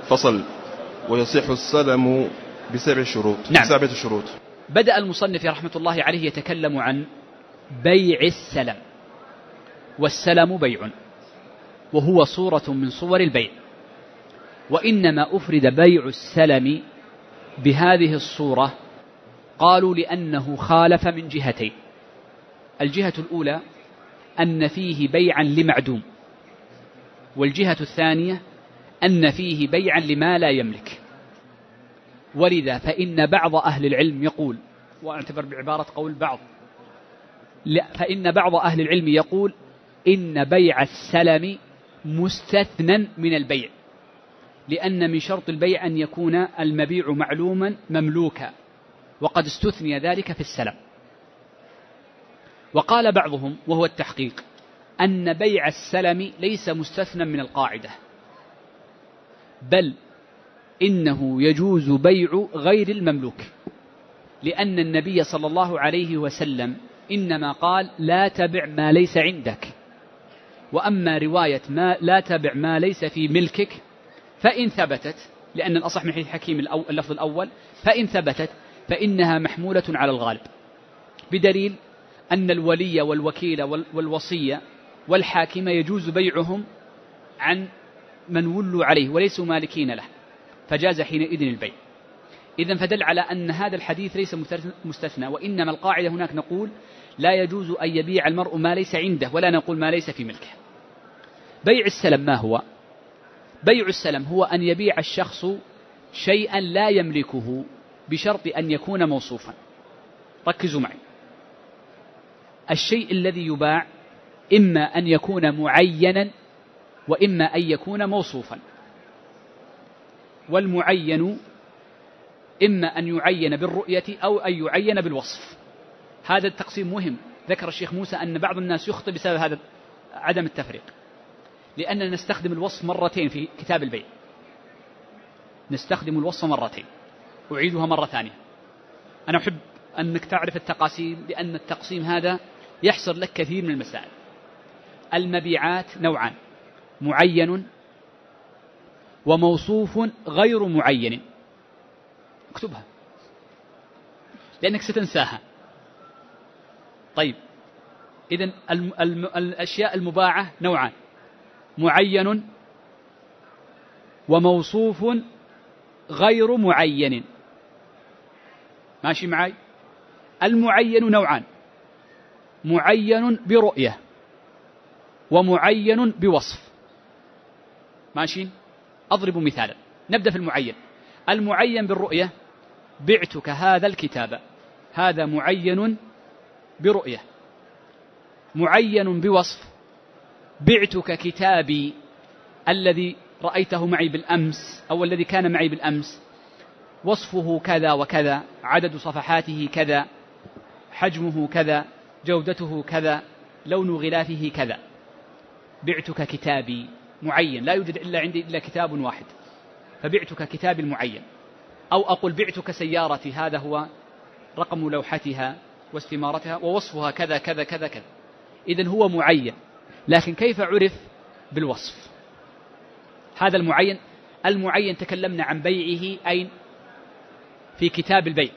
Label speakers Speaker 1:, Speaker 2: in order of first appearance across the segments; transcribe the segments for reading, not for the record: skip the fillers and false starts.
Speaker 1: فصل. ويصح السلم ب7 شروط.
Speaker 2: نعم.
Speaker 1: 7 شروط.
Speaker 2: بدأ المصنف رحمة الله عليه يتكلم عن بيع السلم. والسلم بيع، وهو صورة من صور البيع، وإنما أفرد بيع السلم بهذه الصورة قالوا لأنه خالف من جهتين. الجهة الأولى أن فيه بيعا لمعدوم، والجهة الثانية أن فيه بيعا لما لا يملك. ولذا فإن بعض أهل العلم يقول، واعتبر بعبارة قول بعض، فإن بعض أهل العلم يقول إن بيع السلم مستثنى من البيع، لأن من شرط البيع أن يكون المبيع معلوما مملوكا، وقد استثني ذلك في السلم. وقال بعضهم وهو التحقيق أن بيع السلم ليس مستثنى من القاعدة، بل إنه يجوز بيع غير المملوك، لأن النبي صلى الله عليه وسلم إنما قال لا تبع ما ليس عندك. وأما رواية ما لا تبع ما ليس في ملكك فإن ثبتت، لأن الأصح من حديث حكيم اللفظ الأول، فإن ثبتت فإنها محمولة على الغالب، بدليل أن الولي والوكيل والوصية والحاكم يجوز بيعهم عن من ولوا عليه وليسوا مالكين له، فجاز حينئذ البيع. إذن فدل على أن هذا الحديث ليس مستثنى، وإنما القاعدة هناك نقول لا يجوز أن يبيع المرء ما ليس عنده، ولا نقول ما ليس في ملكه. بيع السلم ما هو؟ بيع السلم هو أن يبيع الشخص شيئا لا يملكه بشرط أن يكون موصوفا. ركزوا معي، الشيء الذي يباع إما أن يكون معينا وإما أن يكون موصوفا، والمعين إما أن يعين بالرؤية أو أن يعين بالوصف. هذا التقسيم مهم. ذكر الشيخ موسى أن بعض الناس يخطئ بسبب هذا عدم التفريق، لأننا نستخدم الوصف مرتين في كتاب البيع، نستخدم الوصف مرتين. أعيدها مرة ثانية. أنا أحب أنك تعرف التقاسيم، لأن التقسيم هذا يحصر لك كثير من المسائل. المبيعات نوعان: معين وموصوف غير معين. اكتبها لأنك ستنساها. طيب، إذن الأشياء المباعة نوعان: معين وموصوف غير معين. ماشي معي؟ المعين نوعان: معين برؤية ومعين بوصف. ماشي؟ أضرب مثالا. نبدأ في المعين. المعين بالرؤية: بعتك هذا الكتاب، هذا معين برؤية. معين بوصف: بعتك كتابي الذي رأيته معي بالأمس أو الذي كان معي بالأمس، وصفه كذا وكذا، عدد صفحاته كذا، حجمه كذا، جودته كذا، لون غلافه كذا. بعتك كتابي معين، لا يوجد إلا عندي إلا كتاب واحد، فبعتك كتابي المعين. أو أقول بعتك سيارتي، هذا هو رقم لوحتها واستمارتها ووصفها كذا كذا كذا كذا. إذن هو معين، لكن كيف عرف؟ بالوصف. هذا المعين. المعين تكلمنا عن بيعه أين؟ في كتاب البيع.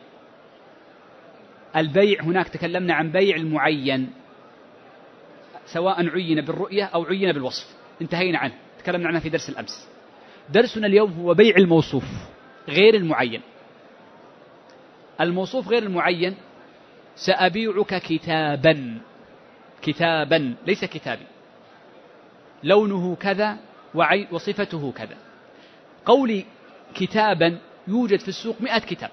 Speaker 2: البيع هناك تكلمنا عن بيع المعين، سواء عين بالرؤية أو عين بالوصف، انتهينا عنه، تكلمنا عنه في درس الأمس. درسنا اليوم هو بيع الموصوف غير المعين. الموصوف غير المعين: سأبيعك كتابا، كتابا ليس كتابي، لونه كذا وصفته كذا. قولي كتابا يوجد في السوق 100 كتاب،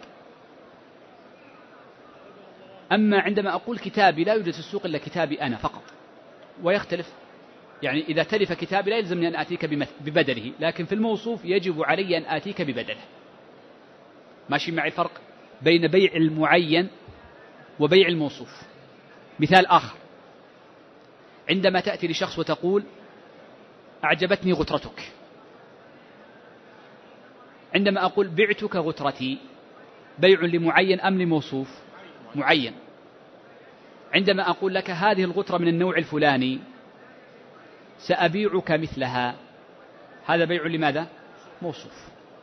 Speaker 2: أما عندما أقول كتابي لا يوجد في السوق إلا كتابي أنا فقط، ويختلف. يعني إذا تلف كتابي لا يلزمني أن آتيك ببدله، لكن في الموصوف يجب علي أن آتيك ببدله. ماشي معي الفرق بين بيع المعين وبيع الموصوف؟ مثال آخر: عندما تأتي لشخص وتقول أعجبتني غترتك، عندما أقول بعتك غترتي، بيع لمعين أم لموصوف؟ معين. عندما أقول لك هذه الغترة من النوع الفلاني، سأبيعك مثلها، هذا بيع لماذا؟ موصوف.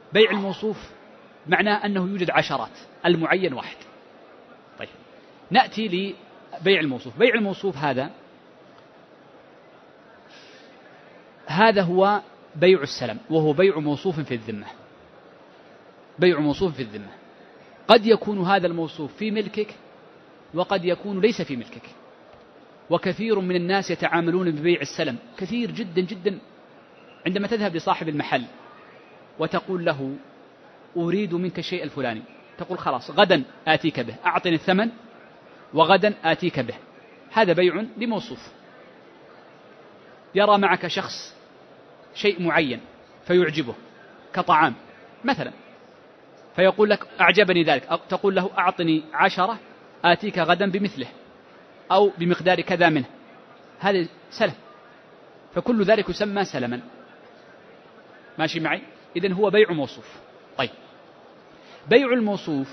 Speaker 2: بيع الموصوف معناه أنه يوجد عشرات، المعين واحد. طيب نأتي لبيع الموصوف. بيع الموصوف هذا هو بيع السلم، وهو بيع موصوف في الذمة. بيع موصوف في الذمة، قد يكون هذا الموصوف في ملكك وقد يكون ليس في ملكك. وكثير من الناس يتعاملون ببيع السلم، كثير جدا جدا. عندما تذهب لصاحب المحل وتقول له أريد منك الشيء الفلاني، تقول خلاص غدا آتيك به، أعطني الثمن وغدا آتيك به. هذا بيع لموصوف. يرى معك شخص شيء معين فيعجبه كطعام مثلا، فيقول لك أعجبني ذلك، تقول له أعطني 10 آتيك غدا بمثله أو بمقدار كذا منه. هذا سلم، فكل ذلك يسمى سلما. ماشي معي؟ إذن هو بيع موصوف. طيب بيع الموصوف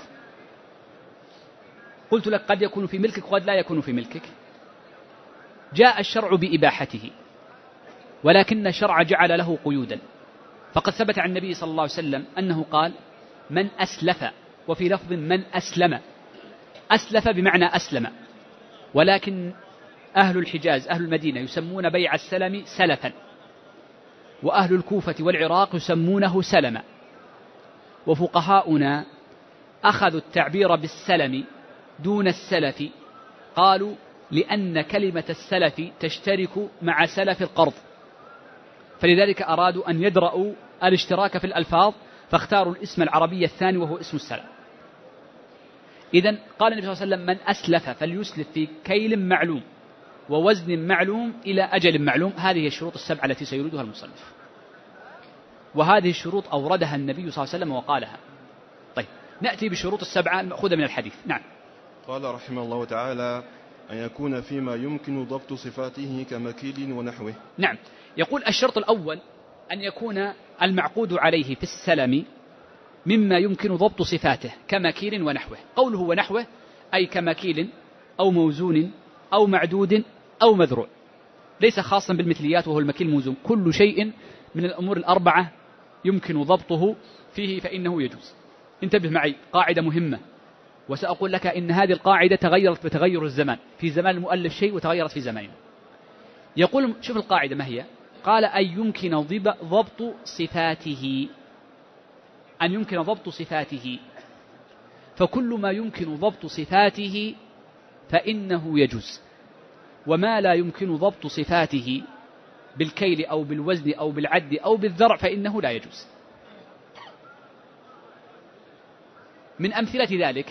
Speaker 2: قلت لك قد يكون في ملكك وقد لا يكون في ملكك. جاء الشرع بإباحته، ولكن الشرع جعل له قيودا. فقد ثبت عن النبي صلى الله عليه وسلم أنه قال من أسلف، وفي لفظ من أسلم. أسلف بمعنى أسلم، ولكن أهل الحجاز أهل المدينة يسمون بيع السلم سلفا، وأهل الكوفة والعراق يسمونه سلما. وفقهاؤنا أخذوا التعبير بالسلم دون السلف، قالوا لأن كلمة السلف تشترك مع سلف القرض، فلذلك أرادوا أن يدرأوا الاشتراك في الألفاظ، فاختاروا الاسم العربي الثاني وهو اسم السلم. إذن قال النبي صلى الله عليه وسلم من أسلف فليسلف في كيل معلوم ووزن معلوم إلى أجل معلوم. هذه الشروط السبعة التي سيريدها المصنف، وهذه الشروط أوردها النبي صلى الله عليه وسلم وقالها. طيب نأتي بشروط السبعة المأخوذة من الحديث. نعم.
Speaker 1: قال رحمه الله تعالى أن يكون فيما يمكن ضبط صفاته كمكيل ونحوه.
Speaker 2: نعم. يقول الشرط الأول أن يكون المعقود عليه في السلم مما يمكن ضبط صفاته كمكيل ونحوه. قوله ونحوه أي كمكيل أو موزون أو معدود أو مذروع، ليس خاصا بالمثليات وهو المكيل موزون. كل شيء من الأمور الأربعة يمكن ضبطه فيه فإنه يجوز. انتبه معي، قاعدة مهمة، وسأقول لك إن هذه القاعدة تغيرت بتغير الزمان، في زمان المؤلف شيء وتغيرت في زماننا. يقول شوف القاعدة ما هي؟ قال أن يمكن ضبط صفاته، أن يمكن ضبط صفاته، فكل ما يمكن ضبط صفاته فإنه يجوز، وما لا يمكن ضبط صفاته بالكيل أو بالوزن أو بالعد أو بالذرع فإنه لا يجوز. من أمثلة ذلك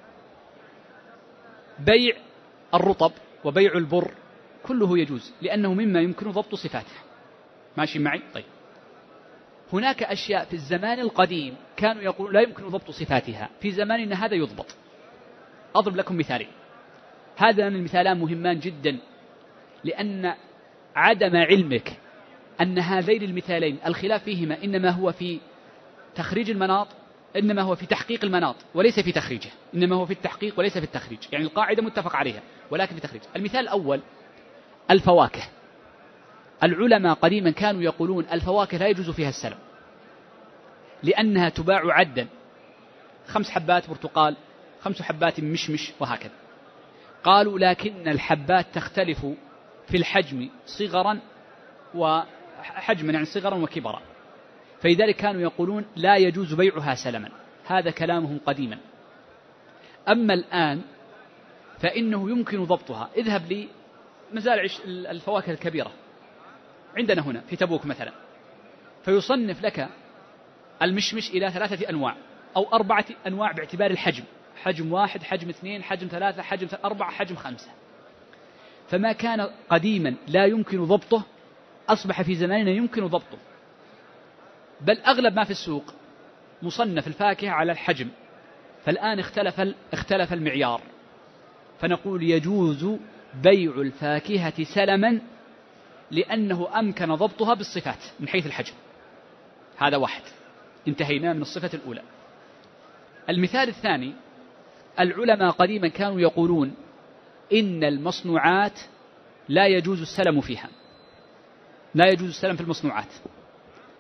Speaker 2: بيع الرطب وبيع البر، كله يجوز لأنه مما يمكن ضبط صفاته. ماشي معي؟ طيب هناك أشياء في الزمان القديم كانوا يقولون لا يمكن ضبط صفاتها، في زماننا هذا يضبط. أضرب لكم مثالين. هذان المثالان مهمان جدا، لأن عدم علمك أن هذين المثالين الخلاف فيهما إنما هو في تخريج المناط، إنما هو في تحقيق المناط وليس في تخريجه، إنما هو في التحقيق وليس في التخريج. يعني القاعدة متفق عليها ولكن في تخريج. المثال الأول الفواكه. العلماء قديما كانوا يقولون الفواكه لا يجوز فيها السلم لأنها تباع عدا، 5 حبات برتقال، 5 حبات مشمش وهكذا. قالوا لكن الحبات تختلف في الحجم صغرا وحجما، يعني صغرا وكبرا، فلذلك كانوا يقولون لا يجوز بيعها سلما. هذا كلامهم قديما. أما الآن فإنه يمكن ضبطها. اذهب لمزارع الفواكه الكبيرة عندنا هنا في تبوك مثلا، فيصنف لك المشمش إلى 3 أنواع أو 4 أنواع باعتبار الحجم، حجم 1، حجم 2، حجم 3، حجم 4، حجم 5. فما كان قديما لا يمكن ضبطه أصبح في زماننا يمكن ضبطه، بل أغلب ما في السوق مصنف الفاكهة على الحجم. فالآن اختلف المعيار، فنقول يجوز بيع الفاكهة سلما لأنه أمكن ضبطها بالصفات من حيث الحجم. هذا واحد، انتهينا من الصفة الأولى. المثال الثاني، العلماء قديما كانوا يقولون إن المصنوعات لا يجوز السلم فيها، لا يجوز السلم في المصنوعات،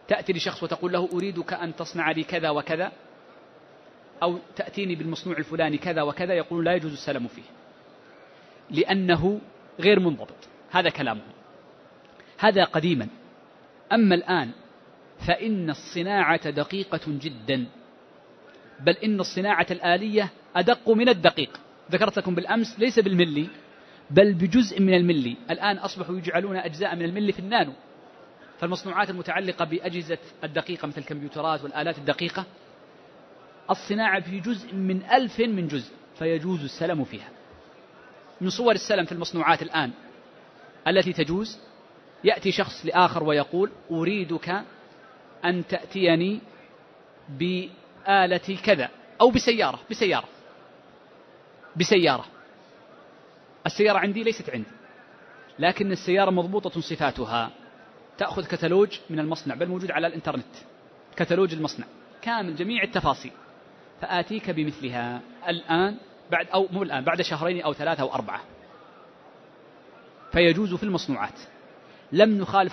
Speaker 2: تأتي لشخص وتقول له أريدك أن تصنع لي كذا وكذا، أو تأتيني بالمصنوع الفلاني كذا وكذا، يقول لا يجوز السلم فيه لأنه غير منضبط. هذا كلامهم، هذا قديما. أما الآن فإن الصناعة دقيقة جدا، بل إن الصناعة الآلية أدق من الدقيق. ذكرت لكم بالأمس ليس بالملي بل بجزء من الملي. الآن أصبحوا يجعلون أجزاء من الملي في النانو. فالمصنوعات المتعلقة بأجهزة الدقيقة مثل الكمبيوترات والآلات الدقيقة الصناعة في جزء من 1000 من جزء، فيجوز السلم فيها. من صور السلم في المصنوعات الآن التي تجوز، يأتي شخص لآخر ويقول أريدك أن تأتيني بآلة كذا، أو بسيارة. السيارة عندي ليست عندي، لكن السيارة مضبوطة صفاتها. تأخذ كتالوج من المصنع، بل موجود على الإنترنت كتالوج المصنع كامل جميع التفاصيل، فآتيك بمثلها الآن بعد شهرين أو 3 أو 4. فيجوز في المصنوعات. لم نخالف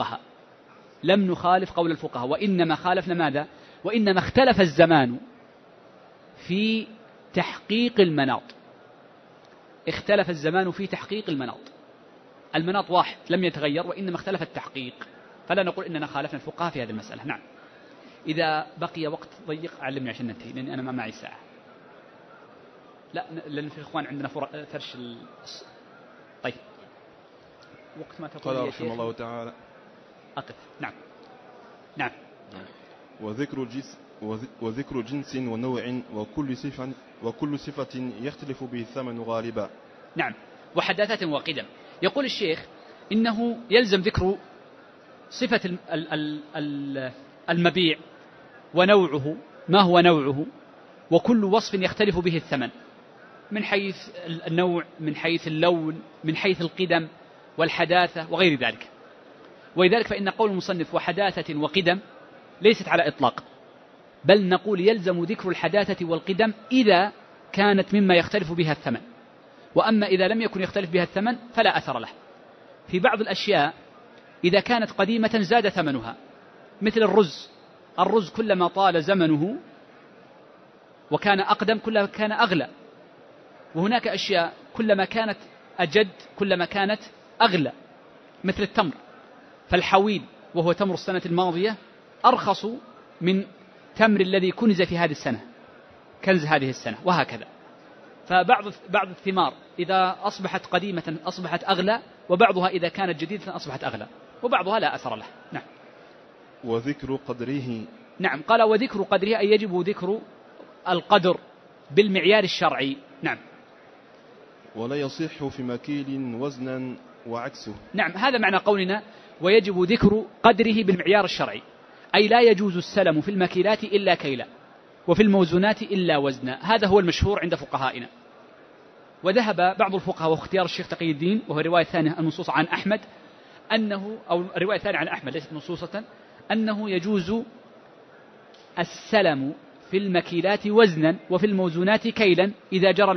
Speaker 2: قول الفقهاء، وإنما خالفنا ماذا؟ وإنما اختلف الزمان في تحقيق المناط. المناط واحد لم يتغير، وإنما اختلف التحقيق. فلا نقول إننا خالفنا الفقهاء في هذه المسألة. نعم. إذا بقي وقت ضيق علمني عشان ننتهي، لأني أنا ما معي ساعة. لا، لأن في إخوان عندنا فرش طيب، وقت ما تقول
Speaker 1: قال رحمه الله تعالى
Speaker 2: أقف. نعم.
Speaker 1: وذكر جنس ونوع وكل صفة يختلف به الثمن غالبا.
Speaker 2: نعم. وحداثة وقدم. يقول الشيخ إنه يلزم ذكر صفة المبيع ونوعه، ما هو نوعه، وكل وصف يختلف به الثمن، من حيث النوع، من حيث اللون، من حيث القدم والحداثة وغير ذلك. ولذلك فإن قول المصنف وحداثة وقدم ليست على إطلاق، بل نقول يلزم ذكر الحداثة والقدم إذا كانت مما يختلف بها الثمن. وأما إذا لم يكن يختلف بها الثمن فلا أثر له. في بعض الأشياء إذا كانت قديمة زاد ثمنها، مثل الرز كلما طال زمنه وكان أقدم كلما كان أغلى. وهناك أشياء كلما كانت أجد كلما كانت أغلى، مثل التمر. فالحويل وهو تمر السنة الماضية أرخص من تمر الذي كنز في هذه السنة، كنز هذه السنة، وهكذا. فبعض الثمار إذا أصبحت قديمة أصبحت أغلى، وبعضها إذا كانت جديدة أصبحت أغلى، وبعضها لا أثر له. نعم.
Speaker 1: وذكر قدره.
Speaker 2: نعم. قال وذكر قدره أي يجب ذكر القدر بالمعيار الشرعي. نعم.
Speaker 1: ولا يصح في مكيل وزنا وعكسه.
Speaker 2: نعم. هذا معنى قولنا ويجب ذكر قدره بالمعيار الشرعي، أي لا يجوز السلم في المكيلات إلا كيلا، وفي الموزونات إلا وزنا. هذا هو المشهور عند فقهائنا. وذهب بعض الفقهاء، واختيار الشيخ تقي الدين، وهو الرواية الثانية النصوص عن أحمد، أو الرواية الثانية عن أحمد ليست نصوصة، أنه يجوز السلم في المكيلات وزنا وفي الموزونات كيلا إذا جرى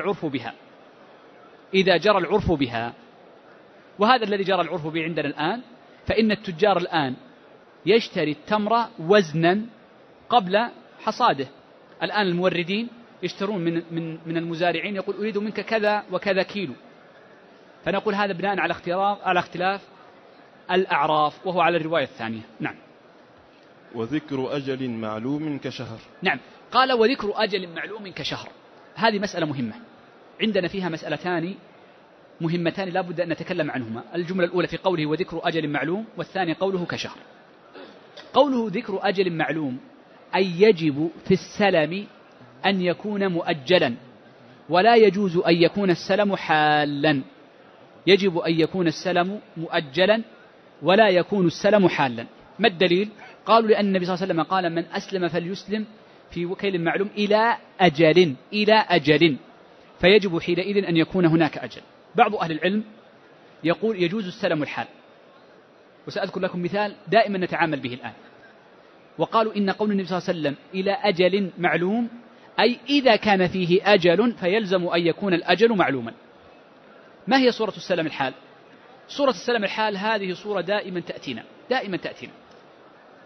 Speaker 2: العرف بها. وهذا الذي جرى العرف به عندنا الآن. فإن التجار الآن يشتري التمر وزنا قبل حصاده. الآن الموردين يشترون من المزارعين، يقول أريد منك كذا وكذا كيلو. فنقول هذا بناء على اختلاف الأعراف، وهو على الرواية الثانية. نعم.
Speaker 1: وذكر أجل معلوم كشهر.
Speaker 2: نعم. قال وذكر أجل معلوم كشهر. هذه مسألة مهمة. عندنا فيها مسألتان مهمتان لا بد أن نتكلم عنهما. الجملة الأولى في قوله وذكر أجل معلوم، والثاني قوله كشهر. قوله ذكر أجل معلوم أي يجب في السلم أن يكون مؤجلا، ولا يجوز أن يكون السلم حالا. يجب أن يكون السلم مؤجلا ولا يكون السلم حالا. ما الدليل؟ قالوا لأن النبي صلى الله عليه وسلم قال من أسلم فليسلم في وكيل معلوم إلى أجل، فيجب حينئذ أن يكون هناك أجل. بعض أهل العلم يقول يجوز السلم الحال، وسأذكر لكم مثال دائما نتعامل به الآن. وقالوا إن قول النبي صلى الله عليه وسلم إلى أجل معلوم أي إذا كان فيه أجل فيلزم أن يكون الأجل معلوما. ما هي صورة السلم الحال؟ صورة السلم الحال هذه صورة دائما تأتينا.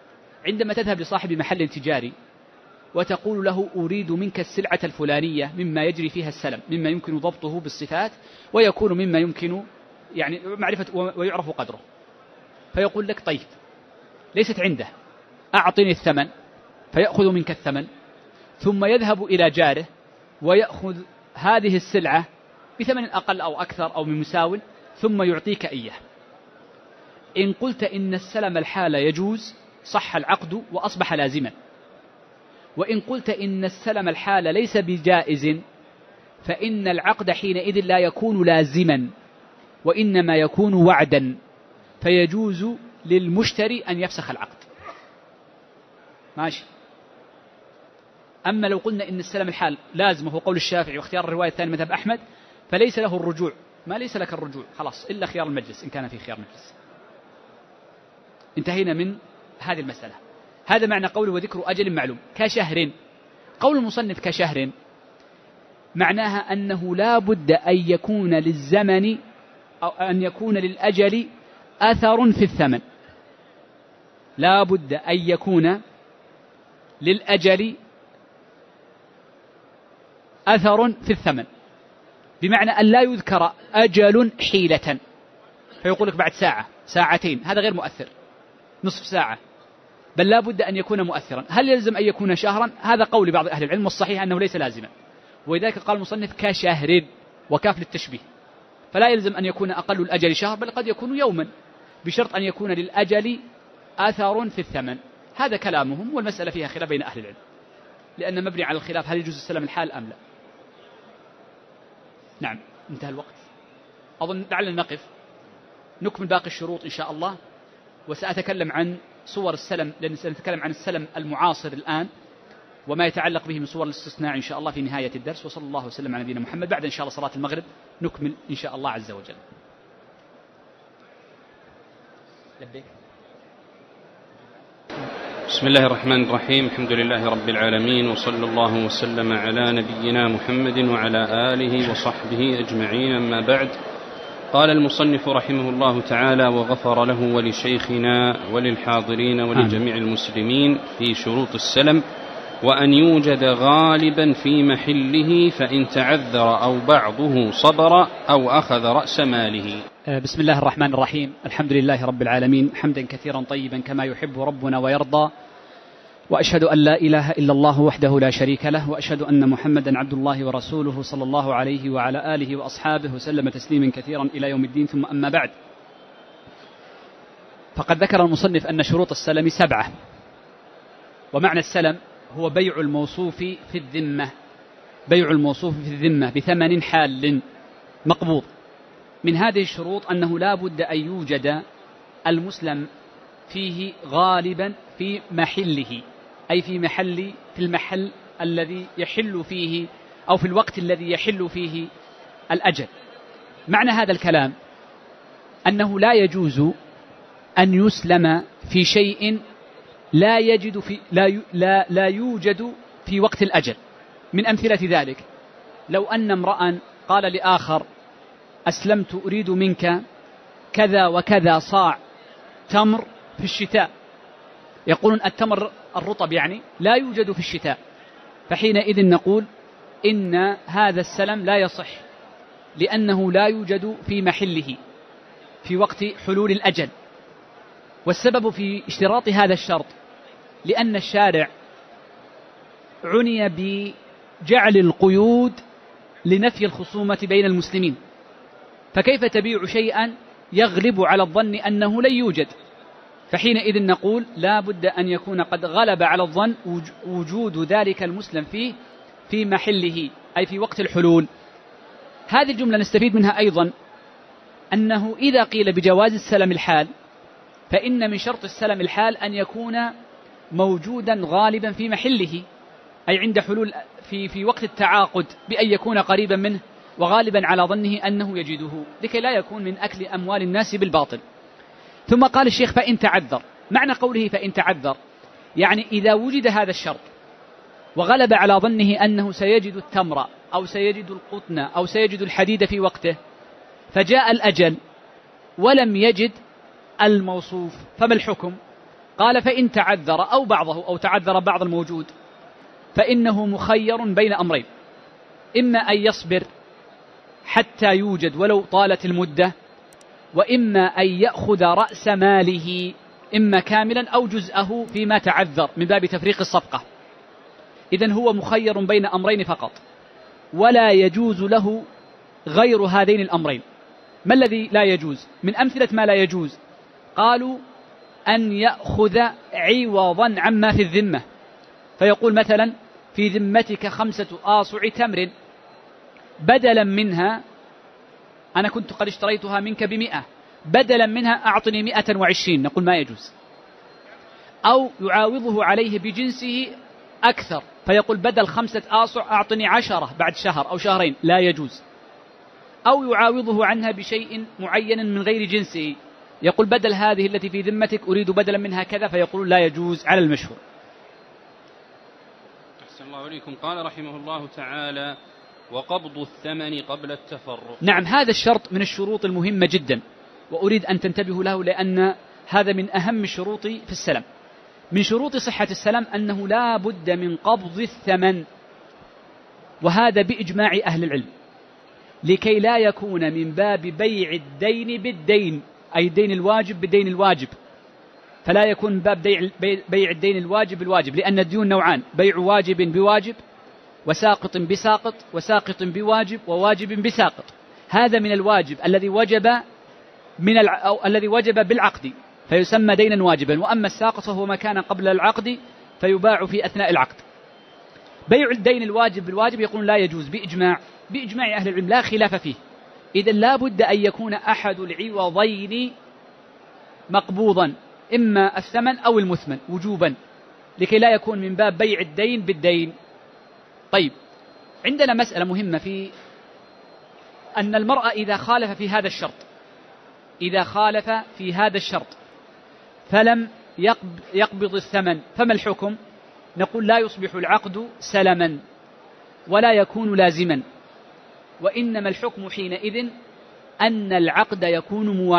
Speaker 2: عندما تذهب لصاحب محل تجاري وتقول له أريد منك السلعة الفلانية مما يجري فيها السلم، مما يمكن ضبطه بالصفات ويكون مما يمكن يعني معرفة ويعرف قدره، فيقول لك طيب ليست عنده، أعطني الثمن، فيأخذ منك الثمن، ثم يذهب إلى جاره ويأخذ هذه السلعة بثمن أقل أو أكثر أو من مساو ثم يعطيك إياه. إن قلت إن السلم الحال يجوز صح العقد وأصبح لازما، وإن قلت إن السلم الحال ليس بجائز فإن العقد حينئذ لا يكون لازما وإنما يكون وعدا، فيجوز للمشتري أن يفسخ العقد. ماشي. أما لو قلنا إن السلم الحال لازم، وهو قول الشافعي واختيار الرواية الثانية مذهب أحمد، فليس له الرجوع، ما ليس لك الرجوع خلاص إلا خيار المجلس إن كان في خيار مجلس. انتهينا من هذه المسألة. هذا معنى قوله وذكر أجل معلوم كشهر. قول المصنف كشهر معناها أنه لا بد أن يكون للزمن أو أن يكون للأجل أثر في الثمن، لا بد أن يكون للأجل أثر في الثمن، بمعنى أن لا يذكر أجل حيلة فيقول لك بعد ساعة ساعتين، هذا غير مؤثر، نصف ساعة، بل لا بد أن يكون مؤثرا. هل يلزم أن يكون شهرا؟ هذا قول بعض أهل العلم، والصحيح أنه ليس لازما، ولذلك قال المصنف كشهر وكاف للتشبيه، فلا يلزم أن يكون أقل الأجل شهر، بل قد يكون يوما، بشرط أن يكون للأجل أثر في الثمن. هذا كلامهم، والمسألة فيها خلاف بين أهل العلم، لأن مبني على الخلاف هل يجوز السلم الحال أم لا. نعم، انتهى الوقت، أظن لعلنا نقف نكمل باقي الشروط إن شاء الله، وسأتكلم عن صور السلم، لأن سنتكلم عن السلم المعاصر الآن وما يتعلق به من صور الاستثناء إن شاء الله في نهاية الدرس. وصلى الله وسلم على نبينا محمد. بعد إن شاء الله صلاة المغرب نكمل إن شاء الله عز وجل. لبيك.
Speaker 3: بسم الله الرحمن الرحيم، الحمد لله رب العالمين، وصلى الله وسلم على نبينا محمد وعلى آله وصحبه أجمعين، أما بعد. قال المصنف رحمه الله تعالى: وغفر له ولشيخنا وللحاضرين ولجميع المسلمين في شروط السلم، وأن يوجد غالبا في محله، فإن تعذر أو بعضه صبر أو أخذ رأس ماله.
Speaker 2: بسم الله الرحمن الرحيم، الحمد لله رب العالمين، حمدا كثيرا طيبا كما يحب ربنا ويرضى، وأشهد أن لا إله إلا الله وحده لا شريك له، وأشهد أن محمدا عبد الله ورسوله صلى الله عليه وعلى آله وأصحابه وسلم تسليما كثيرا إلى يوم الدين. ثم أما بعد، فقد ذكر المصنف أن شروط السلم 7، ومعنى السلم هو بيع الموصوف في الذمة، بيع الموصوف في الذمة بثمن حال مقبوض. من هذه الشروط أنه لا بد أن يوجد المسلم فيه غالبا في محله، أي في المحل الذي يحل فيه، أو في الوقت الذي يحل فيه الأجل. معنى هذا الكلام أنه لا يجوز أن يسلم في شيء لا يوجد في وقت الأجل. من أمثلة ذلك لو أن امرأ قال لآخر: أسلمت أريد منك كذا وكذا صاع تمر في الشتاء، يقولون التمر الرطب يعني لا يوجد في الشتاء، فحينئذ نقول إن هذا السلم لا يصح، لأنه لا يوجد في محله في وقت حلول الأجل. والسبب في اشتراط هذا الشرط لأن الشارع عني بجعل القيود لنفي الخصومة بين المسلمين، فكيف تبيع شيئا يغلب على الظن أنه لن يوجد؟ فحينئذ نقول لا بد أن يكون قد غلب على الظن وجود ذلك المسلم فيه في محله، أي في وقت الحلول. هذه الجملة نستفيد منها أيضا أنه إذا قيل بجواز السلم الحال، فإن من شرط السلم الحال أن يكون موجودا غالبا في محله، أي عند حلول في وقت التعاقد، بأن يكون قريبا منه وغالبا على ظنه أنه يجده، لكي لا يكون من أكل أموال الناس بالباطل. ثم قال الشيخ: فإن تعذر. معنى قوله فإن تعذر يعني إذا وجد هذا الشرط وغلب على ظنه أنه سيجد التمر أو سيجد القطن أو سيجد الحديد في وقته، فجاء الأجل ولم يجد الموصوف، فما الحكم؟ قال فإن تعذر أو بعضه أو تعذر بعض الموجود فإنه مخير بين أمرين، إما أن يصبر حتى يوجد ولو طالت المدة، وإما أن يأخذ رأس ماله إما كاملا أو جزءه فيما تعذر من باب تفريق الصفقة. إذن هو مخير بين أمرين فقط، ولا يجوز له غير هذين الأمرين. ما الذي لا يجوز؟ من أمثلة ما لا يجوز قالوا أن يأخذ عوضا عما في الذمة، فيقول مثلا في ذمتك 5 آصع تمر، بدلا منها أنا كنت قد اشتريتها منك ب100، بدلا منها أعطني 120، نقول ما يجوز. أو يعاوضه عليه بجنسه أكثر، فيقول بدل 5 آصع أعطني 10 بعد شهر أو شهرين، لا يجوز. أو يعاوضه عنها بشيء معين من غير جنسه، يقول بدل هذه التي في ذمتك أريد بدلا منها كذا، فيقول لا يجوز على المشهور.
Speaker 3: أحسن الله إليكم. قال رحمه الله تعالى: وقبض الثمن قبل التفرق.
Speaker 2: نعم، هذا الشرط من الشروط المهمة جدا، وأريد أن تنتبهوا له، لأن هذا من أهم الشروط في السلم. من شروط صحة السلم أنه لا بد من قبض الثمن، وهذا بإجماع أهل العلم، لكي لا يكون من باب بيع الدين بالدين، أي الدين الواجب بالدين الواجب، فلا يكون من باب بيع الدين الواجب بالواجب، لأن الديون نوعان: بيع واجب بواجب، وساقط بساقط، وساقط بواجب، وواجب بساقط. هذا من الواجب الذي وجب الذي وجب بالعقد فيسمى دينا واجبا، وأما الساقط فهو ما كان قبل العقد فيباع في أثناء العقد. بيع الدين الواجب بالواجب يقول لا يجوز بإجماع أهل العلم، لا خلاف فيه. إذا لا بد أن يكون أحد العوضين مقبوضا، إما الثمن أو المثمن وجوبا، لكي لا يكون من باب بيع الدين بالدين. طيب، عندنا مسألة مهمة في أن المرأة إذا خالف في هذا الشرط فلم يقبض الثمن، فما الحكم؟ نقول لا يصبح العقد سلما ولا يكون لازما، وإنما الحكم حينئذ أن العقد يكون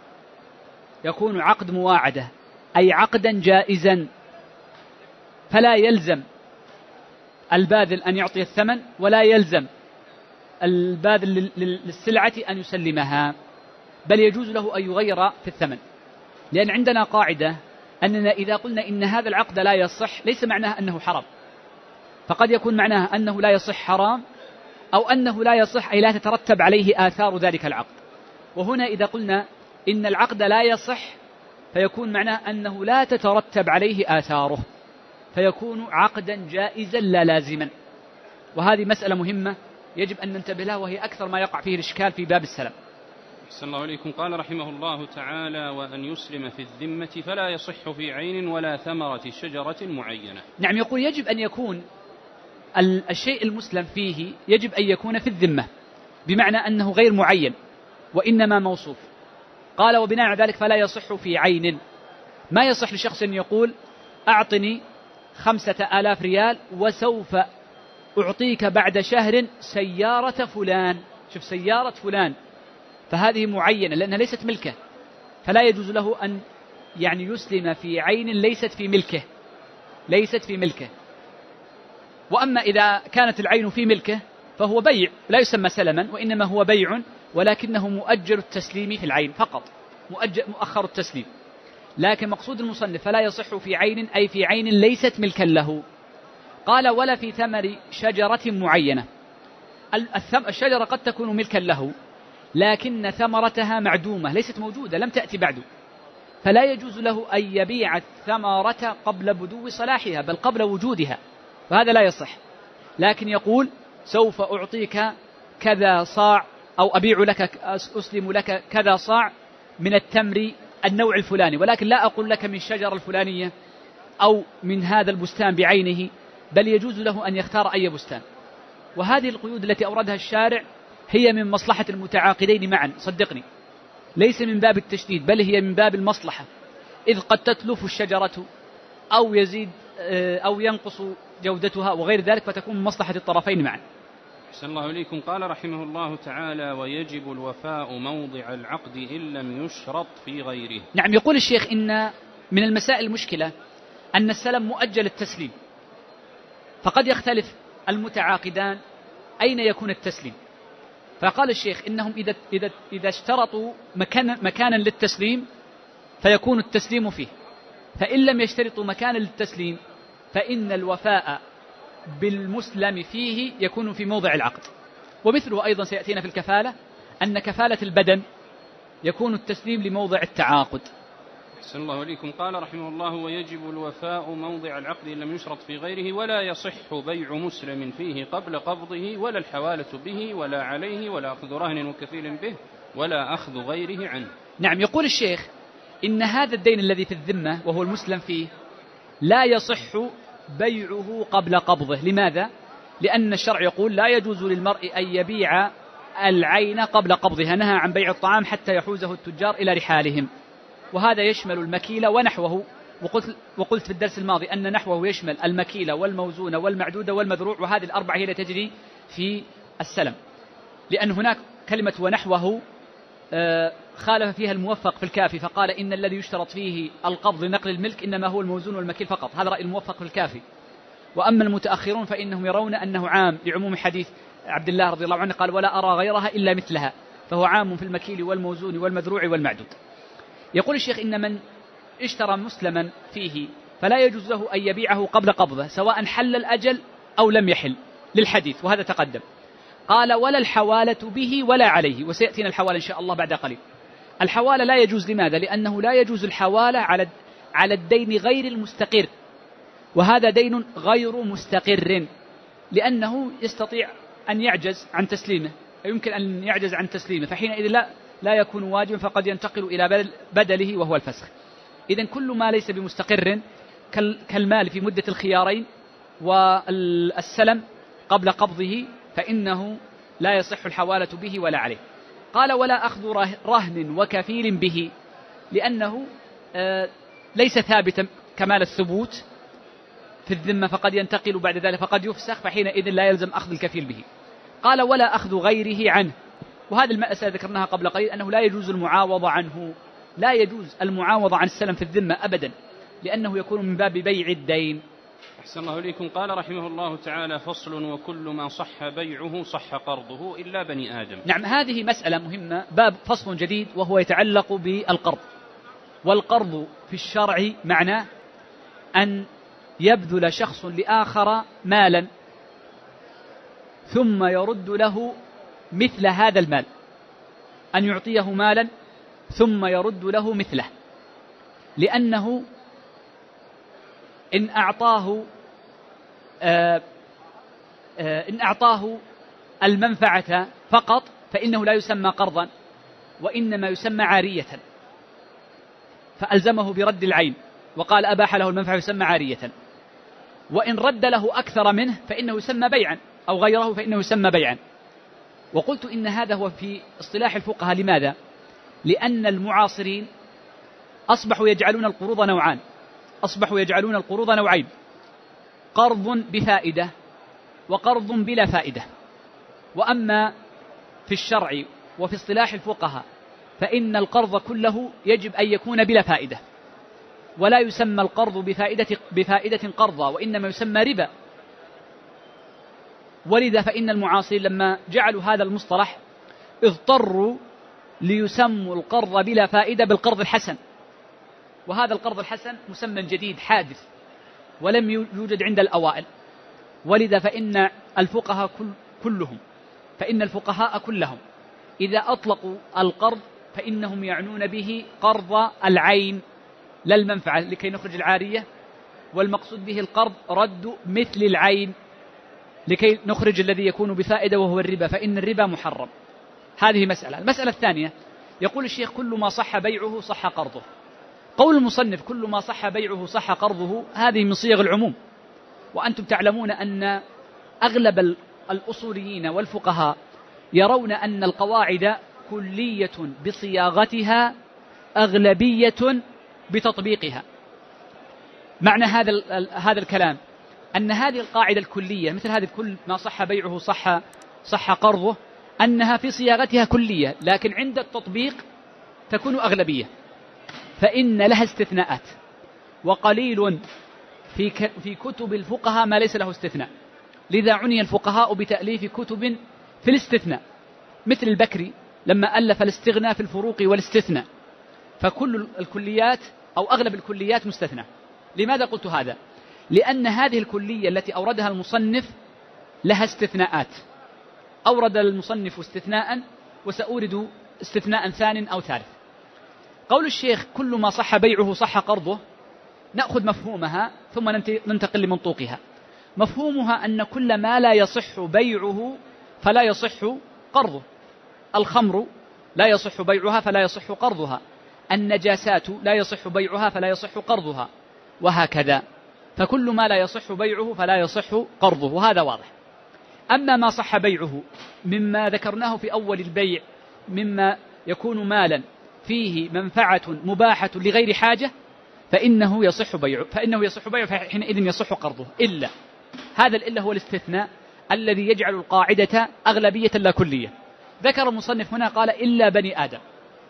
Speaker 2: عقد مواعدة، أي عقدا جائزا، فلا يلزم الباذل أن يعطي الثمن، ولا يلزم الباذل للسلعة أن يسلمها، بل يجوز له أن يغير في الثمن. لأن عندنا قاعدة أننا إذا قلنا إن هذا العقد لا يصح ليس معناها أنه حرام، فقد يكون معناها أنه لا يصح حرام، أو أنه لا يصح أي لا تترتب عليه آثار ذلك العقد. وهنا إذا قلنا إن العقد لا يصح فيكون معناه أنه لا تترتب عليه آثاره، فيكون عقدا جائزا لا لازما. وهذه مسألة مهمة يجب أن ننتبه لها، وهي أكثر ما يقع فيه الإشكال في باب السلم.
Speaker 3: أحسن الله إليكم. قال رحمه الله تعالى: وأن يسلم في الذمة فلا يصح في عين ولا ثمرة شجرة معينة.
Speaker 2: نعم، يقول يجب أن يكون الشيء المسلم فيه يجب أن يكون في الذمة، بمعنى أنه غير معين وإنما موصوف. قال وبناء على ذلك فلا يصح في عين. ما يصح لشخص يقول أعطني 5000 ريال وسوف أعطيك بعد شهر سيارة فلان. شوف، سيارة فلان، فهذه معينة لأنها ليست ملكه، فلا يجوز له أن يسلم في عين ليست في ملكه. وأما إذا كانت العين في ملكه فهو بيع، لا يسمى سلما، وإنما هو بيع، ولكنه مؤجل التسليم في العين فقط، مؤخر التسليم. لكن مقصود المصنف فلا يصح في عين، أي في عين ليست ملكا له. قال ولا في ثمر شجرة معينة. الشجرة قد تكون ملكا له لكن ثمرتها معدومة، ليست موجودة، لم تأتي بعد، فلا يجوز له أن يبيع الثمرة قبل بدو صلاحها، بل قبل وجودها، فهذا لا يصح. لكن يقول سوف أعطيك كذا صاع، أو أبيع لك أسلم لك كذا صاع من التمر النوع الفلاني، ولكن لا أقول لك من الشجرة الفلانية أو من هذا البستان بعينه، بل يجوز له أن يختار أي بستان. وهذه القيود التي أوردها الشارع هي من مصلحة المتعاقدين معا، صدقني، ليس من باب التشديد، بل هي من باب المصلحة، إذ قد تتلف الشجرة أو يزيد أو ينقص جودتها وغير ذلك، فتكون من مصلحة الطرفين معا.
Speaker 3: أحسن الله إليكم. قال رحمه الله تعالى: ويجب الوفاء موضع العقد إن لم يشرط في غيره.
Speaker 2: نعم، يقول الشيخ إن من المسائل المشكلة أن السلم مؤجل التسليم، فقد يختلف المتعاقدان أين يكون التسليم. فقال الشيخ إنهم إذا اشترطوا مكانا للتسليم فيكون التسليم فيه، فإن لم يشترطوا مكانا للتسليم فإن الوفاء بالمسلم فيه يكون في موضع العقد. ومثله أيضا سيأتينا في الكفالة أن كفالة البدن يكون التسليم لموضع التعاقد.
Speaker 3: أحسن الله إليكم. قال رحمه الله: ويجب الوفاء موضع العقد إن لم يشرط في غيره، ولا يصح بيع مسلم فيه قبل قبضه، ولا الحوالة به، ولا عليه، ولا أخذ رهن وكفيل به، ولا أخذ غيره عنه.
Speaker 2: نعم، يقول الشيخ إن هذا الدين الذي في الذمة وهو المسلم فيه لا يصح بيعه قبل قبضه. لماذا؟ لأن الشرع يقول لا يجوز للمرء أن يبيع العين قبل قبضها، نهى عن بيع الطعام حتى يحوزه التجار إلى رحالهم، وهذا يشمل المكيل ونحوه. وقلت في الدرس الماضي أن نحوه يشمل المكيل والموزون والمعدود والمذروع، وهذه الأربعة هي التي تجري في السلم، لأن هناك كلمة ونحوه خالف فيها الموفق في الكافي، فقال إن الذي يشترط فيه القبض لنقل الملك إنما هو الموزون والمكيل فقط. هذا رأي الموفق في الكافي. وأما المتأخرون فإنهم يرون أنه عام لعموم حديث عبد الله رضي الله عنه قال: ولا أرى غيرها إلا مثلها، فهو عام في المكيل والموزون والمذروع والمعدود. يقول الشيخ إن من اشترى مسلما فيه فلا يجوز له أن يبيعه قبل قبضه سواء حل الأجل أو لم يحل، للحديث وهذا تقدم. قال: ولا الحوالة به ولا عليه، وسيأتينا الحوالة إن شاء الله بعد قليل. الحوالة لا يجوز. لماذا؟ لأنه لا يجوز الحوالة على الدين غير المستقر، وهذا دين غير مستقر، لأنه يستطيع أن يعجز عن تسليمه، يمكن أن يعجز عن تسليمه، فحينئذ لا يكون واجبا، فقد ينتقل إلى بدله وهو الفسخ. إذن كل ما ليس بمستقر كالمال في مدة الخيارين والسلم قبل قبضه فإنه لا يصح الحوالة به ولا عليه. قال: ولا أخذ رهن وكفيل به، لأنه ليس ثابتا كمال الثبوت في الذمة، فقد ينتقل بعد ذلك فقد يفسخ، فحينئذ لا يلزم أخذ الكفيل به. قال: ولا أخذ غيره عنه، وهذه المسألة ذكرناها قبل قليل أنه لا يجوز المعاوضة عنه، لا يجوز المعاوضة عن السلم في الذمة أبدا، لأنه يكون من باب بيع الدين.
Speaker 3: أحسن الله إليكم. قال رحمه الله تعالى: فصل: وكل ما صح بيعه صح قرضه إلا بني آدم.
Speaker 2: نعم، هذه مسألة مهمة، باب فصل جديد وهو يتعلق بالقرض. والقرض في الشرع معناه أن يبذل شخص لآخر مالا ثم يرد له مثل هذا المال، أن يعطيه مالا ثم يرد له مثله، لأنه إن أعطاه المنفعة فقط فإنه لا يسمى قرضا، وإنما يسمى عارية، فألزمه برد العين وقال أباح له المنفعة يسمى عارية. وإن رد له أكثر منه فإنه يسمى بيعا، أو غيره فإنه يسمى بيعا. وقلت إن هذا هو في اصطلاح الفقهاء. لماذا؟ لأن المعاصرين أصبحوا يجعلون القروض نوعان، أصبحوا يجعلون القروض نوعين: قرض بفائدة وقرض بلا فائدة. وأما في الشرع وفي اصطلاح الفقهاء فإن القرض كله يجب أن يكون بلا فائدة، ولا يسمى القرض بفائدة قرضا، وإنما يسمى ربا. ولذا فإن المعاصرين لما جعلوا هذا المصطلح اضطروا ليسموا القرض بلا فائدة بالقرض الحسن، وهذا القرض الحسن مسمى جديد حادث ولم يوجد عند الأوائل. ولذا فإن الفقهاء كلهم إذا أطلقوا القرض فإنهم يعنون به قرض العين لا المنفعة لكي نخرج العارية، والمقصود به القرض رد مثل العين لكي نخرج الذي يكون بفائدة وهو الربا، فإن الربا محرم. هذه مسألة. المسألة الثانية، يقول الشيخ: كل ما صح بيعه صح قرضه. قول المصنف كل ما صح بيعه صح قرضه هذه من صيغ العموم، وأنتم تعلمون أن أغلب الأصوليين والفقهاء يرون أن القواعد كلية بصياغتها أغلبية بتطبيقها. معنى هذا الكلام أن هذه القاعدة الكلية مثل هذه كل ما صح بيعه صح قرضه، أنها في صياغتها كلية، لكن عند التطبيق تكون أغلبية، فإن لها استثناءات. وقليل في كتب الفقهاء ما ليس له استثناء، لذا عني الفقهاء بتأليف كتب في الاستثناء، مثل البكري لما ألف الاستغناء في الفروق والاستثناء، فكل الكليات أو أغلب الكليات مستثنى. لماذا قلت هذا؟ لأن هذه الكلية التي أوردها المصنف لها استثناءات، أورد المصنف استثناء وسأورد استثناء ثان أو ثالث. قول الشيخ كل ما صح بيعه صح قرضه، نأخذ مفهومها ثم ننتقل لمنطوقها. مفهومها أن كل ما لا يصح بيعه فلا يصح قرضه. الخمر لا يصح بيعها فلا يصح قرضها، النجاسات لا يصح بيعها فلا يصح قرضها، وهكذا. فكل ما لا يصح بيعه فلا يصح قرضه، وهذا واضح. أما ما صح بيعه مما ذكرناه في أول البيع، مما يكون مالا فيه منفعة مباحة لغير حاجة، فإنه يصح بيعه فحينئذ يصح قرضه، إلا هذا الإلا هو الاستثناء الذي يجعل القاعدة أغلبية لا كلية. ذكر المصنف هنا قال إلا بني آدم،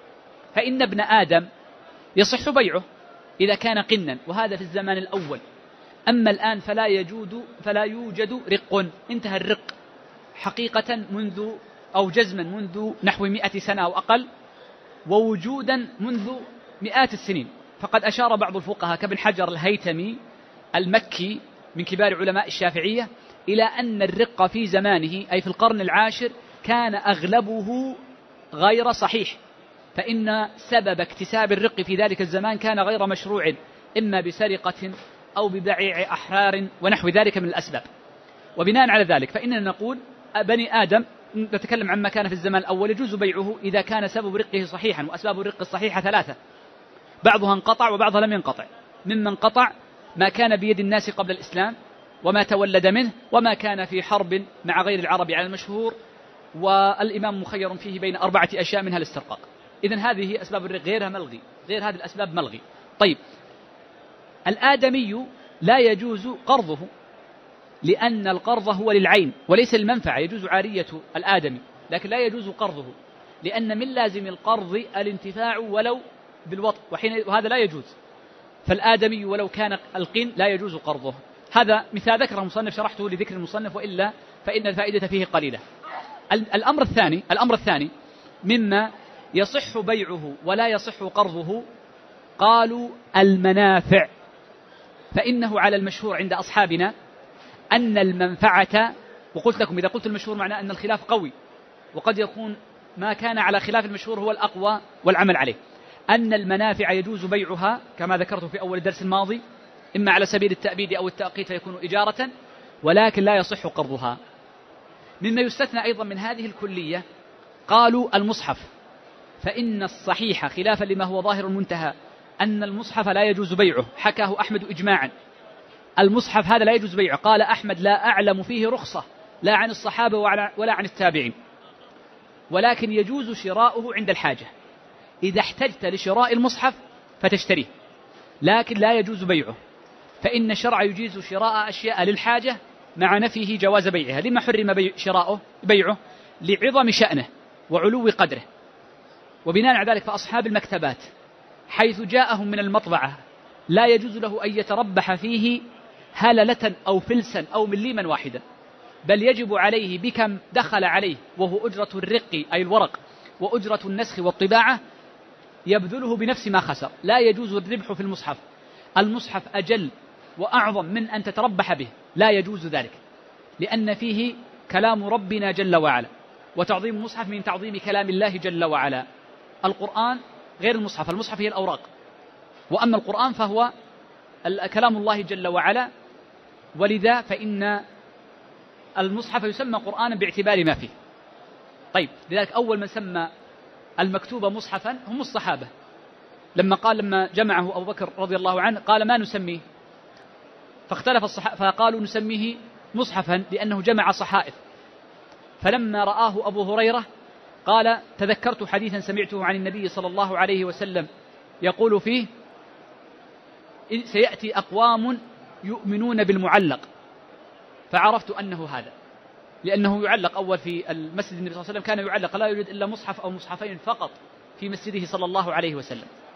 Speaker 2: فإن ابن آدم يصح بيعه إذا كان قنا، وهذا في الزمان الأول. أما الآن فلا يوجد رق، انتهى الرق حقيقة منذ أو جزما منذ نحو 100 سنة أو أقل، ووجودا منذ مئات السنين. فقد أشار بعض الفقهاء كابن حجر الهيتمي المكي من كبار علماء الشافعية إلى أن الرق في زمانه أي في القرن العاشر كان أغلبه غير صحيح، فإن سبب اكتساب الرق في ذلك الزمان كان غير مشروع، إما بسرقة أو ببيع أحرار ونحو ذلك من الأسباب. وبناء على ذلك فإننا نقول بني آدم، نتكلم عما كان في الزمان الأول، يجوز بيعه إذا كان سبب رقه صحيحا. وأسباب الرق الصحيحة 3، بعضها انقطع وبعضها لم ينقطع. مما انقطع ما كان بيد الناس قبل الإسلام وما تولد منه، وما كان في حرب مع غير العرب على المشهور، والإمام مخير فيه بين 4 أشياء منها الاسترقاق. إذن هذه أسباب الرق، غيرها ملغي، غير هذه الأسباب ملغي. طيب، الآدمي لا يجوز قرضه، لأن القرض هو للعين وليس المنفعة. يجوز عارية الآدمي لكن لا يجوز قرضه، لأن من لازم القرض الانتفاع ولو بالوطء، وهذا لا يجوز. فالآدمي ولو كان القين لا يجوز قرضه. هذا مثال ذكره المصنف، شرحته لذكر المصنف، وإلا فإن الفائدة فيه قليلة. الأمر الثاني مما يصح بيعه ولا يصح قرضه، قالوا المنافع. فإنه على المشهور عند أصحابنا أن المنفعة، وقلت لكم إذا قلت المشهور معناه أن الخلاف قوي، وقد يكون ما كان على خلاف المشهور هو الأقوى والعمل عليه، أن المنافع يجوز بيعها كما ذكرت في أول الدرس الماضي، إما على سبيل التأبيد أو التأقيت فيكون إجارة، ولكن لا يصح قرضها. مما يستثنى أيضا من هذه الكلية قالوا المصحف، فإن الصحيح خلافا لما هو ظاهر المنتهى أن المصحف لا يجوز بيعه، حكاه أحمد إجماعا. المصحف هذا لا يجوز بيعه، قال أحمد لا أعلم فيه رخصة لا عن الصحابة ولا عن التابعين، ولكن يجوز شراؤه عند الحاجة. إذا احتجت لشراء المصحف فتشتريه، لكن لا يجوز بيعه، فإن الشرع يجيز شراء أشياء للحاجة مع نفيه جواز بيعها. لما حرم بيعه؟ لعظم شأنه وعلو قدره. وبناء على ذلك فأصحاب المكتبات حيث جاءهم من المطبعة لا يجوز له أن يتربح فيه هللة أو فلسا أو مليما واحدا، بل يجب عليه بكم دخل عليه، وهو أجرة الرق أي الورق وأجرة النسخ والطباعة، يبذله بنفس ما خسر. لا يجوز الربح في المصحف، المصحف أجل وأعظم من أن تتربح به، لا يجوز ذلك، لأن فيه كلام ربنا جل وعلا، وتعظيم المصحف من تعظيم كلام الله جل وعلا. القرآن غير المصحف، المصحف هي الأوراق، وأما القرآن فهو كلام الله جل وعلا، ولذا فإن المصحف يسمى قرآنا باعتبار ما فيه. طيب، لذلك أول من سمى المكتوب مصحفا هم الصحابة، لما جمعه أبو بكر رضي الله عنه قال ما نسميه، فاختلف الصحابة فقالوا نسميه مصحفا لأنه جمع صحائف. فلما رآه أبو هريرة قال تذكرت حديثا سمعته عن النبي صلى الله عليه وسلم يقول فيه سيأتي أقوام يؤمنون بالمعلق، فعرفت أنه هذا، لأنه يعلق أول في المسجد النبي صلى الله عليه وسلم كان يعلق، لا يوجد إلا مصحف أو مصحفين فقط في مسجده صلى الله عليه وسلم.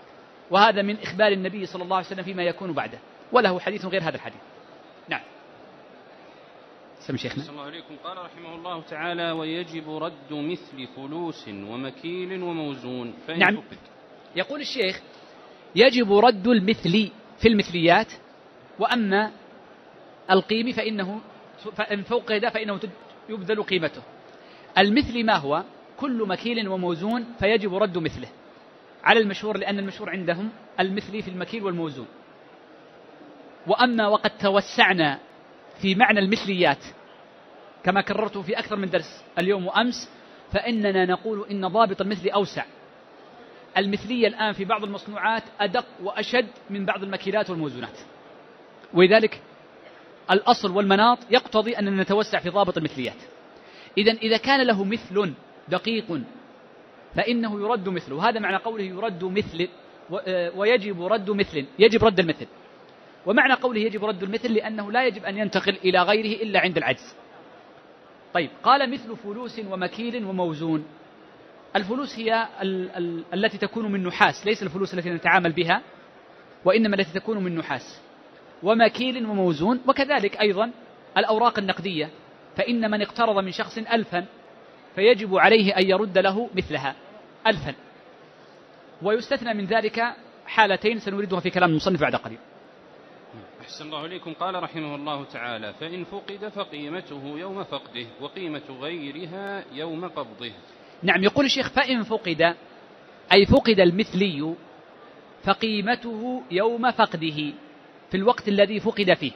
Speaker 2: وهذا من إخبار النبي صلى الله عليه وسلم فيما يكون بعده، وله حديث غير هذا الحديث. نعم. سم شيخنا.
Speaker 3: صلى الله عليكم. قال رحمه الله تعالى: ويجب رد مثل فلوس ومكيل وموزون فإن
Speaker 2: نعم.
Speaker 3: فقد.
Speaker 2: يقول الشيخ: يجب رد المثل في المثليات، وأما القيم فإن فقد فإنه يبذل قيمته. المثل ما هو؟ كل مكيل وموزون فيجب رد مثله على المشهور، لأن المشهور عندهم المثلي في المكيل والموزون. وأما وقد توسعنا في معنى المثليات كما كررته في أكثر من درس اليوم وأمس، فإننا نقول إن ضابط المثل أوسع. المثلية الآن في بعض المصنوعات أدق وأشد من بعض المكيلات والموزونات، ولذلك الأصل والمناط يقتضي أن نتوسع في ضابط المثليات. إذا كان له مثل دقيق فإنه يرد مثله، وهذا معنى قوله يرد مثل ويجب رد مثل، يجب رد المثل. ومعنى قوله يجب رد المثل لأنه لا يجب أن ينتقل إلى غيره إلا عند العجز. طيب، قال مثل فلوس ومكيل وموزون. الفلوس هي التي تكون من نحاس، ليس الفلوس التي نتعامل بها، وإنما التي تكون من نحاس. ومكيل وموزون، وكذلك أيضا الأوراق النقدية، فإن من اقترض من شخص 1000 فيجب عليه أن يرد له مثلها 1000. ويستثنى من ذلك حالتين سنوردها في كلام المصنف بعد قليل.
Speaker 3: أحسن الله إليكم. قال رحمه الله تعالى: فإن فقد فقيمته يوم فقده وقيمة غيرها يوم قبضه.
Speaker 2: نعم. يقول الشيخ: فإن فقد أي فقد المثلي فقيمته يوم فقده، في الوقت الذي فقد فيه،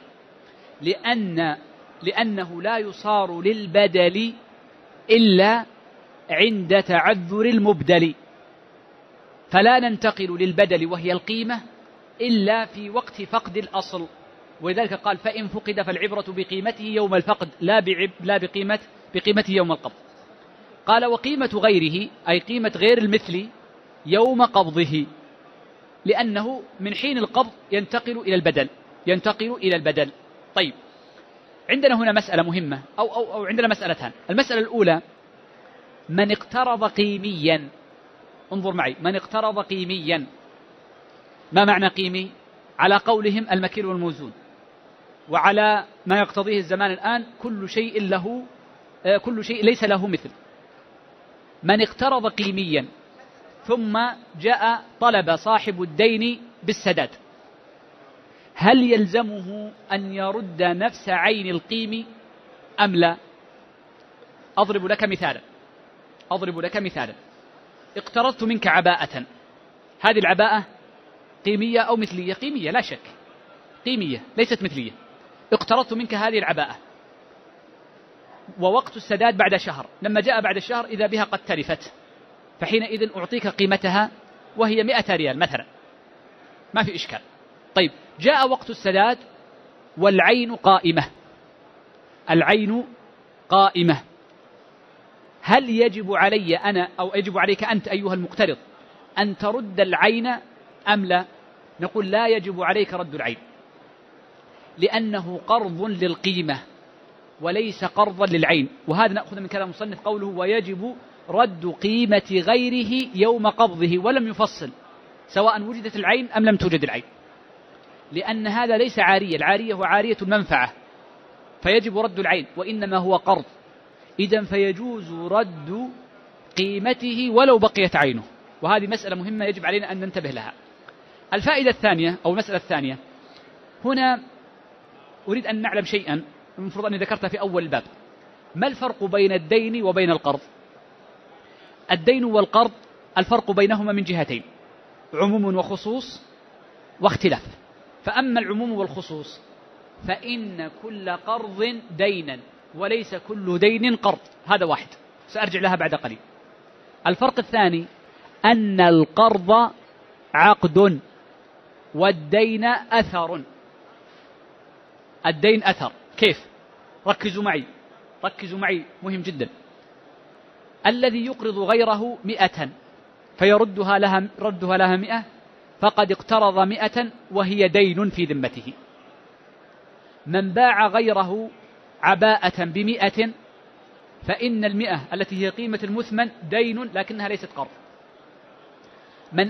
Speaker 2: لأنه لا يصار للبدل إلا عند تعذر المبدل، فلا ننتقل للبدل وهي القيمة إلا في وقت فقد الأصل. ولذلك قال: فإن فقد فالعبرة بقيمته يوم الفقد لا بقيمته يوم القبض. قال: وقيمة غيره أي قيمة غير المثل يوم قبضه، لأنه من حين القبض ينتقل إلى البدل. طيب، عندنا هنا مسألة مهمة أو عندنا مسألتان. المسألة الأولى: من اقترض قيميا. انظر معي، من اقترض قيميا، ما معنى قيمي؟ على قولهم المكيل والموزون، وعلى ما يقتضيه الزمان الآن كل شيء ليس له مثل. من اقترض قيميا ثم جاء طلب صاحب الدين بالسداد، هل يلزمه أن يرد نفس عين القيم أم لا؟ أضرب لك مثالا. اقترضت منك عباءة، هذه العباءة قيمية أو مثلية؟ قيمية لا شك، قيمية ليست مثلية. اقترضت منك هذه العباءة، ووقت السداد بعد شهر. لما جاء بعد الشهر إذا بها قد تلفت، فحينئذ أعطيك قيمتها وهي 100 ريال مثلا، ما في إشكال. طيب، جاء وقت السداد والعين قائمة، هل يجب علي أنا أو يجب عليك أنت أيها المقترض أن ترد العين أم لا؟ نقول: لا يجب عليك رد العين، لأنه قرض للقيمة وليس قرضا للعين. وهذا نأخذ من كلام المصنف قوله: ويجب رد قيمة غيره يوم قبضه، ولم يفصل سواء وجدت العين أم لم توجد العين، لأن هذا ليس عارية. العارية هو عارية المنفعة فيجب رد العين، وإنما هو قرض. إذن فيجوز رد قيمته ولو بقيت عينه، وهذه مسألة مهمة يجب علينا أن ننتبه لها. الفائدة الثانية أو المسألة الثانية، هنا أريد أن نعلم شيئا المفروض أني ذكرته في أول الباب. ما الفرق بين الدين وبين القرض؟ الدين والقرض الفرق بينهما من جهتين: عموم وخصوص واختلاف. فأما العموم والخصوص فإن كل قرض دينا وليس كل دين قرض، هذا واحد، سأرجع لها بعد قليل. الفرق الثاني أن القرض عقد والدين أثر. الدين أثر كيف؟ ركزوا معي مهم جدا. الذي يقرض غيره 100 فيردها لها 100 فقد اقترض 100 وهي دين في ذمته. من باع غيره عباءة ب100 فإن 100 التي هي قيمة المثمن دين لكنها ليست قرض. من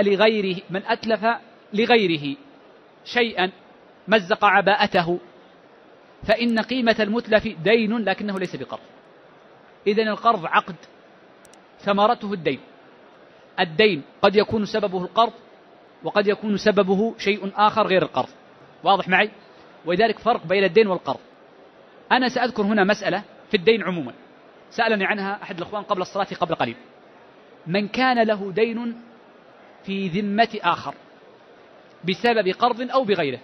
Speaker 2: أتلف لغيره شيئا مزق عباءته فإن قيمة المتلف دين لكنه ليس بقرض. إذن القرض عقد ثمرته الدين. الدين قد يكون سببه القرض وقد يكون سببه شيء آخر غير القرض. واضح معي؟ ولذلك فرق بين الدين والقرض. أنا سأذكر هنا مسألة في الدين عموما سألني عنها أحد الأخوان قبل الصلاة قبل قليل. من كان له دين في ذمة آخر بسبب قرض أو بغيره،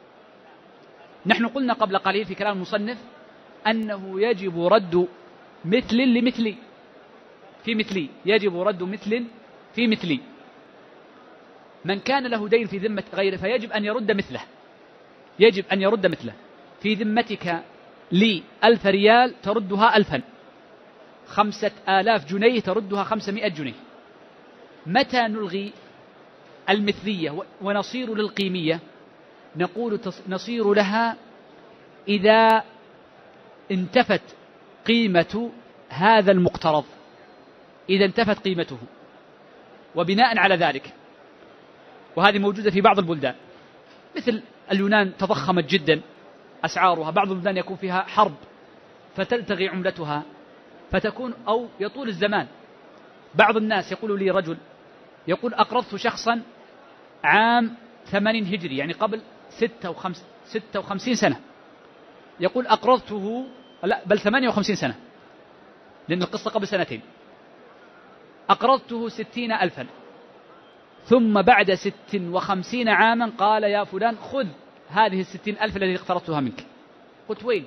Speaker 2: نحن قلنا قبل قليل في كلام المصنف أنه يجب رد مثل لمثلي في مثلي، يجب رد مثل في مثلي. من كان له دين في ذمة غيره فيجب أن يرد مثله، يجب أن يرد مثله. في ذمتك لي 1000 ريال تردها 1000، 5000 جنيه تردها 500 جنيه. متى نلغي المثلية ونصير للقيمية؟ نقول نصير لها إذا انتفت قيمة هذا المقترض، إذا انتفت قيمته. وبناء على ذلك، وهذه موجودة في بعض البلدان مثل اليونان تضخمت جدا أسعارها، بعض البلدان يكون فيها حرب فتلتغي عملتها فتكون أو يطول الزمان. بعض الناس يقول لي رجل يقول أقرضت شخصا عام 80 هجري يعني قبل 56 سنة، يقول أقرضته لا بل 58 سنة لأن القصة قبل سنتين، أقرضته 60,000 ثم بعد 56 عاما قال يا فلان خذ هذه 60,000 التي اقترضتها منك. قلت وين؟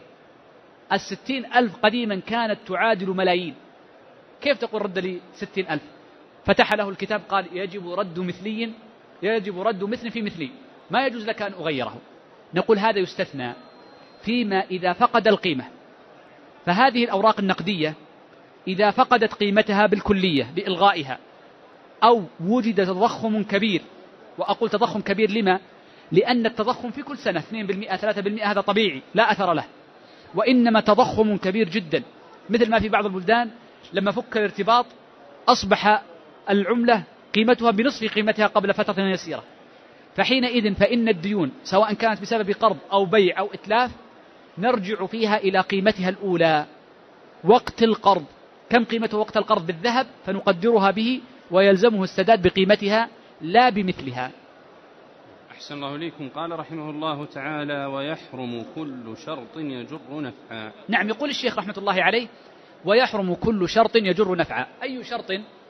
Speaker 2: 60,000 قديما كانت تعادل ملايين، كيف تقول رد لي 60,000؟ فتح له الكتاب قال يجب رد مثلي، يجب رد مثل في مثلي، ما يجوز لك أن أغيره. نقول هذا يستثنى فيما إذا فقد القيمة. فهذه الأوراق النقدية إذا فقدت قيمتها بالكلية بإلغائها أو وجد تضخم كبير، وأقول تضخم كبير لما؟ لأن التضخم في كل سنة 2% 3% هذا طبيعي لا أثر له، وإنما تضخم كبير جدا مثل ما في بعض البلدان لما فك الارتباط أصبح العملة قيمتها بنصف قيمتها قبل فترة يسيرة. فحينئذ فإن الديون سواء كانت بسبب قرض أو بيع أو إتلاف نرجع فيها إلى قيمتها الأولى وقت القرض. كم قيمته وقت القرض بالذهب فنقدرها به ويلزمه السداد بقيمتها لا بمثلها.
Speaker 3: أحسن الله إليكم. قال رحمه الله تعالى ويحرم كل شرط يجر نفعا.
Speaker 2: نعم، يقول الشيخ رحمة الله عليه ويحرم كل شرط يجر نفعا. أي شرط؟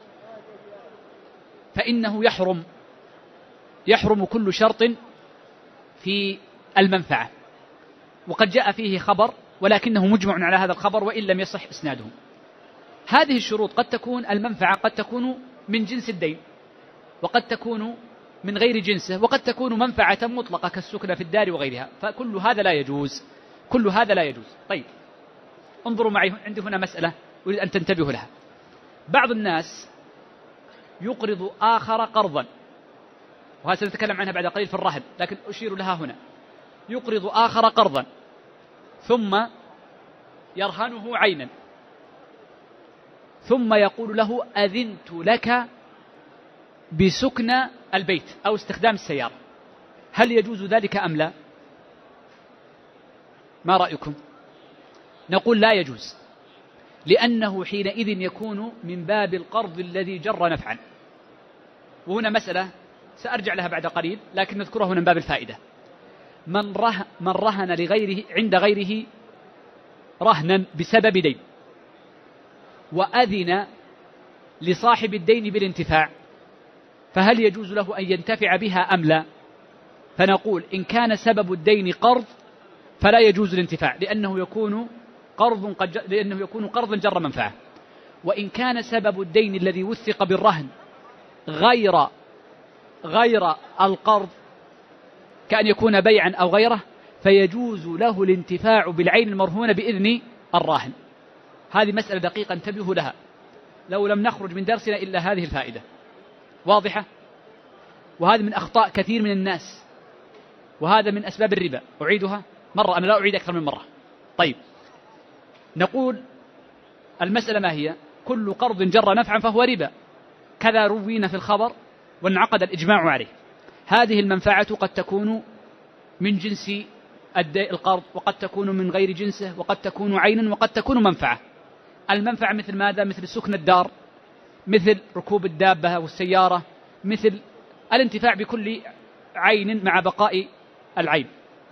Speaker 2: فإنه يحرم كل شرط في المنفعة، وقد جاء فيه خبر ولكنه مجمع على هذا الخبر وإن لم يصح إسناده. هذه الشروط قد تكون المنفعة قد تكون من جنس الدين وقد تكون من غير جنسه وقد تكون منفعة مطلقة كالسكنة في الدار وغيرها، فكل هذا لا يجوز، كل هذا لا يجوز. طيب انظروا معي، عندي هنا مسألة أريد أن تنتبهوا لها. بعض الناس يقرض آخر قرضا، وهذا سنتكلم عنها بعد قليل في الرهن لكن أشير لها هنا. يقرض آخر قرضا ثم يرهنه عينا ثم يقول له أذنت لك بسكن البيت أو استخدام السيارة، هل يجوز ذلك أم لا؟ ما رأيكم؟ نقول لا يجوز، لأنه حينئذ يكون من باب القرض الذي جر نفعا. وهنا مسألة سأرجع لها بعد قليل لكن نذكرها هنا من باب الفائدة. من رهن لغيره عند غيره رهنا بسبب دين وأذن لصاحب الدين بالانتفاع، فهل يجوز له أن ينتفع بها أم لا؟ فنقول إن كان سبب الدين قرض فلا يجوز الانتفاع لأنه يكون قرضا جر منفعة. وإن كان سبب الدين الذي وثق بالرهن غير القرض كأن يكون بيعا أو غيره فيجوز له الانتفاع بالعين المرهونة بإذن الراهن. هذه مسألة دقيقة انتبهوا لها، لو لم نخرج من درسنا إلا هذه الفائدة واضحة. وهذا من أخطاء كثير من الناس، وهذا من أسباب الربا. أعيدها مرة، أنا لا أعيد أكثر من مرة. طيب نقول المسألة ما هي؟ كل قرض جر نفعا فهو ربا، كذا روينا في الخبر وانعقد الإجماع عليه. هذه المنفعة قد تكون من جنس القرض، وقد تكون من غير جنسه، وقد تكون عينا، وقد تكون منفعة. المنفعة مثل ماذا؟ مثل سكن الدار، مثل ركوب الدابة والسيارة، مثل الانتفاع بكل عين مع بقاء العين.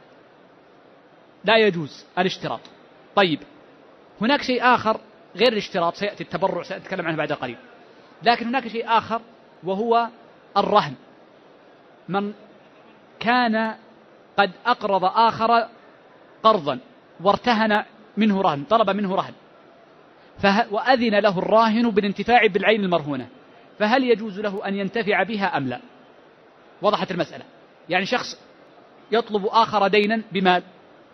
Speaker 2: لا يجوز الاشتراط. طيب، هناك شيء آخر غير الاشتراط، سيأتي التبرع، سأتكلم عنه بعد قليل. لكن هناك شيء آخر وهو الرهن. من كان قد أقرض آخر قرضا وارتهن منه رهن، طلب منه رهن، وأذن له الراهن بالانتفاع بالعين المرهونة، فهل يجوز له أن ينتفع بها أم لا؟ وضحت المسألة. يعني شخص يطلب آخر دينا بمال،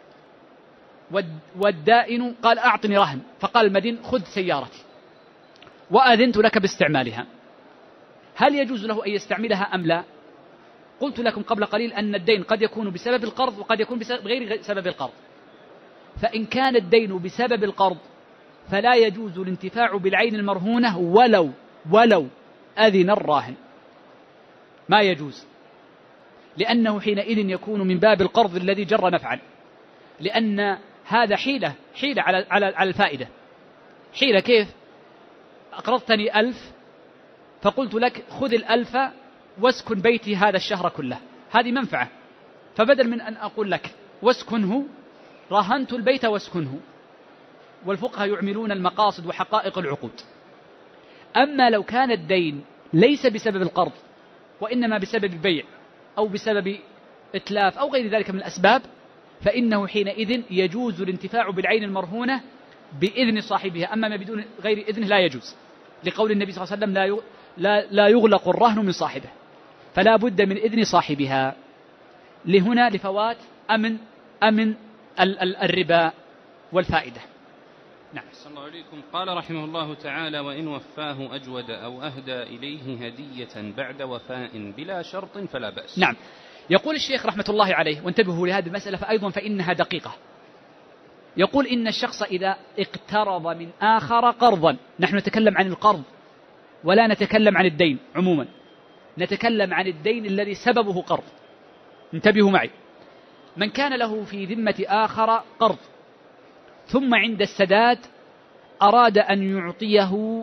Speaker 2: والدائن قال أعطني رهن، فقال المدين خذ سيارتي وأذنت لك باستعمالها، هل يجوز له أن يستعملها أم لا؟ قلت لكم قبل قليل أن الدين قد يكون بسبب القرض وقد يكون بغير سبب القرض. فإن كان الدين بسبب القرض فلا يجوز الانتفاع بالعين المرهونة ولو أذن الراهن، ما يجوز، لأنه حينئذ يكون من باب القرض الذي جر نفعا، لأن هذا حيلة على الفائدة. حيلة كيف؟ أقرضتني 1000 فقلت لك خذ 1000 واسكن بيتي هذا الشهر كله، هذه منفعة، فبدل من أن أقول لك واسكنه رهنت البيت واسكنه. والفقهاء يعملون المقاصد وحقائق العقود. أما لو كان الدين ليس بسبب القرض وإنما بسبب البيع أو بسبب إتلاف أو غير ذلك من الأسباب، فإنه حينئذ يجوز الانتفاع بالعين المرهونة بإذن صاحبها، أما ما بدون غير إذنه لا يجوز، لقول النبي صلى الله عليه وسلم لا يغلق الرهن من صاحبه، فلا بد من إذن صاحبها. لهنا لفوات أمن الربا والفائدة. نعم.
Speaker 3: أحسن الله عليكم. قال رحمه الله تعالى: وإن وفاه أجود أو أهدى إليه هدية بعد وفاء بلا شرط فلا بأس.
Speaker 2: نعم. يقول الشيخ رحمة الله عليه، وانتبهوا لهذه المسألة فأيضا فإنها دقيقة. يقول إن الشخص إذا اقترض من آخر قرضا، نحن نتكلم عن القرض ولا نتكلم عن الدين عموما، نتكلم عن الدين الذي سببه قرض. انتبهوا معي. من كان له في ذمة آخر قرض ثم عند السداد أراد أن يعطيه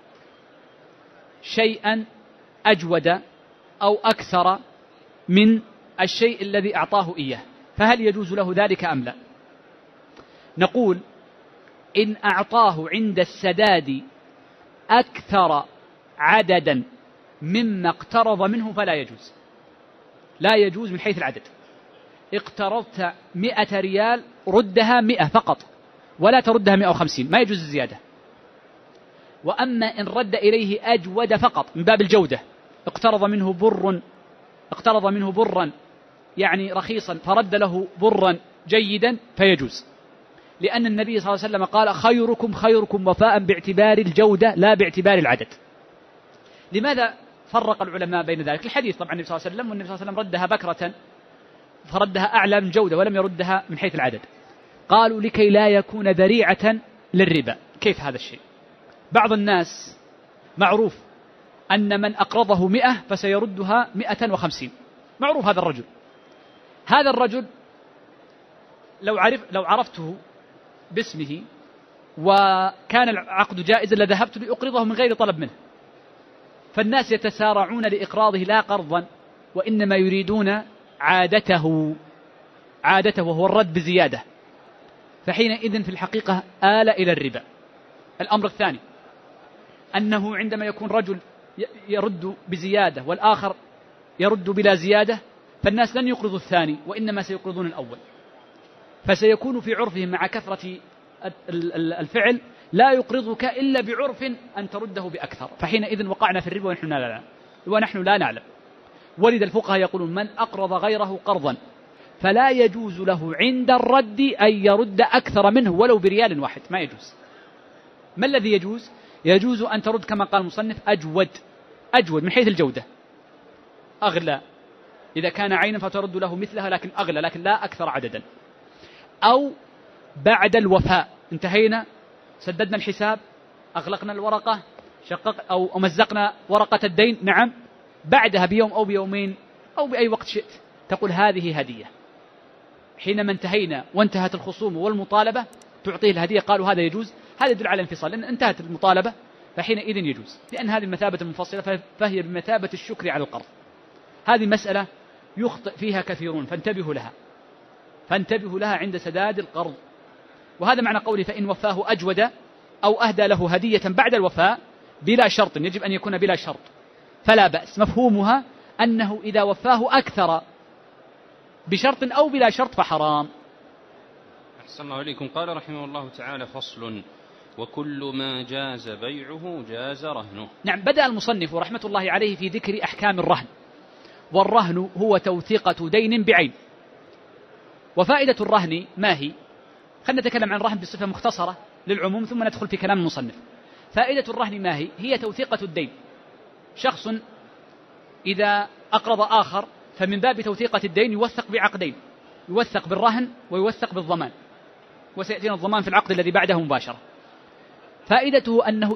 Speaker 2: شيئا أجود أو أكثر من الشيء الذي أعطاه إياه، فهل يجوز له ذلك أم لا؟ نقول إن أعطاه عند السداد أكثر عددا مما اقترض منه فلا يجوز. لا يجوز من حيث العدد. اقترضت 100 ريال ردها 100 فقط ولا تردها 150، ما يجوز الزيادة. وأما إن رد إليه أجود فقط من باب الجودة، اقترض منه برا يعني رخيصا فرد له برا جيدا فيجوز، لأن النبي صلى الله عليه وسلم قال: خيركم وفاء باعتبار الجودة لا باعتبار العدد. لماذا فرق العلماء بين ذلك؟ الحديث طبعا النبي صلى الله عليه وسلم، والنبي صلى الله عليه وسلم ردها بكرة فردها أعلى من الجودة ولم يردها من حيث العدد. قالوا لكي لا يكون ذريعة للربا. كيف هذا الشيء؟ بعض الناس معروف أن من أقرضه 100 فسيردها 150، معروف هذا الرجل لو عرفته باسمه وكان العقد جائزا لذهبت لأقرضه من غير طلب منه، فالناس يتسارعون لإقراضه لا قرضا، وإنما يريدون عادته وهو الرد بزيادة، فحينئذ في الحقيقة آل إلى الربا. الأمر الثاني أنه عندما يكون رجل يرد بزيادة والآخر يرد بلا زيادة، فالناس لن يقرضوا الثاني وإنما سيقرضون الأول، فسيكون في عرفهم مع كثرة الفعل لا يقرضك إلا بعرف أن ترده بأكثر، فحينئذ وقعنا في الربا ونحن لا نعلم. ولذا الفقهاء يقولون: من أقرض غيره قرضا فلا يجوز له عند الرد أن يرد أكثر منه ولو بريال واحد، ما يجوز. ما الذي يجوز؟ يجوز أن ترد كما قال المصنف أجود من حيث الجودة، أغلى إذا كان عينا فترد له مثلها لكن أغلى، لكن لا أكثر عددا. أو بعد الوفاء، انتهينا سددنا الحساب أغلقنا الورقة أو مزقنا ورقة الدين، نعم، بعدها بيوم أو بيومين أو بأي وقت شئت تقول هذه هدية. حينما انتهينا وانتهت الخصوم والمطالبة تعطيه الهدية، قالوا هذا يجوز. هذا يدل على الانفصال، لأن انتهت المطالبة فحينئذ يجوز، لأن هذه المثابة المنفصلة فهي بمثابة الشكر على القرض. هذه مسألة يخطئ فيها كثيرون، فانتبهوا لها عند سداد القرض. وهذا معنى قولي فإن وفاه أجود أو أهدى له هدية بعد الوفاء بلا شرط، يجب أن يكون بلا شرط فلا بأس. مفهومها أنه إذا وفاه أكثر بشرط أو بلا شرط فحرام.
Speaker 3: أحسن الله إليكم. قال رحمه الله تعالى: فصل: وكل ما جاز بيعه جاز رهنه.
Speaker 2: نعم، بدأ المصنف رحمة الله عليه في ذكر أحكام الرهن. والرهن هو توثيقة دين بعين. وفائدة الرهن ما هي؟ خلينا نتكلم عن الرهن بصفة مختصرة للعموم ثم ندخل في كلام المصنف. فائدة الرهن ما هي؟ هي توثيقة الدين. شخص إذا أقرض آخر فمن باب توثيقة الدين يوثق بعقدين، يوثق بالرهن ويوثق بالضمان، وسيأتينا الضمان في العقد الذي بعده مباشرة. فائدته أنه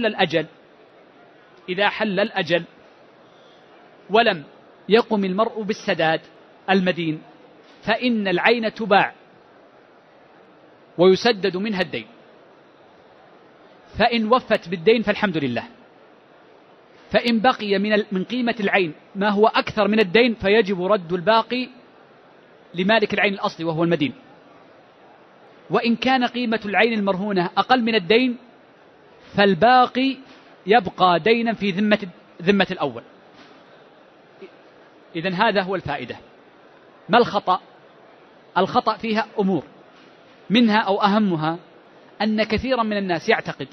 Speaker 2: إذا حل الأجل ولم يقم المرء بالسداد المدين فإن العين تباع ويسدد منها الدين. فإن وفت بالدين فالحمد لله. فإن بقي من قيمة العين ما هو أكثر من الدين فيجب رد الباقي لمالك العين الأصلي وهو المدين. وإن كان قيمة العين المرهونة أقل من الدين فالباقي يبقى دينا في ذمة الأول. إذن هذا هو الفائدة. ما الخطأ؟ الخطأ فيها أمور، منها أو أهمها أن كثيرا من الناس يعتقد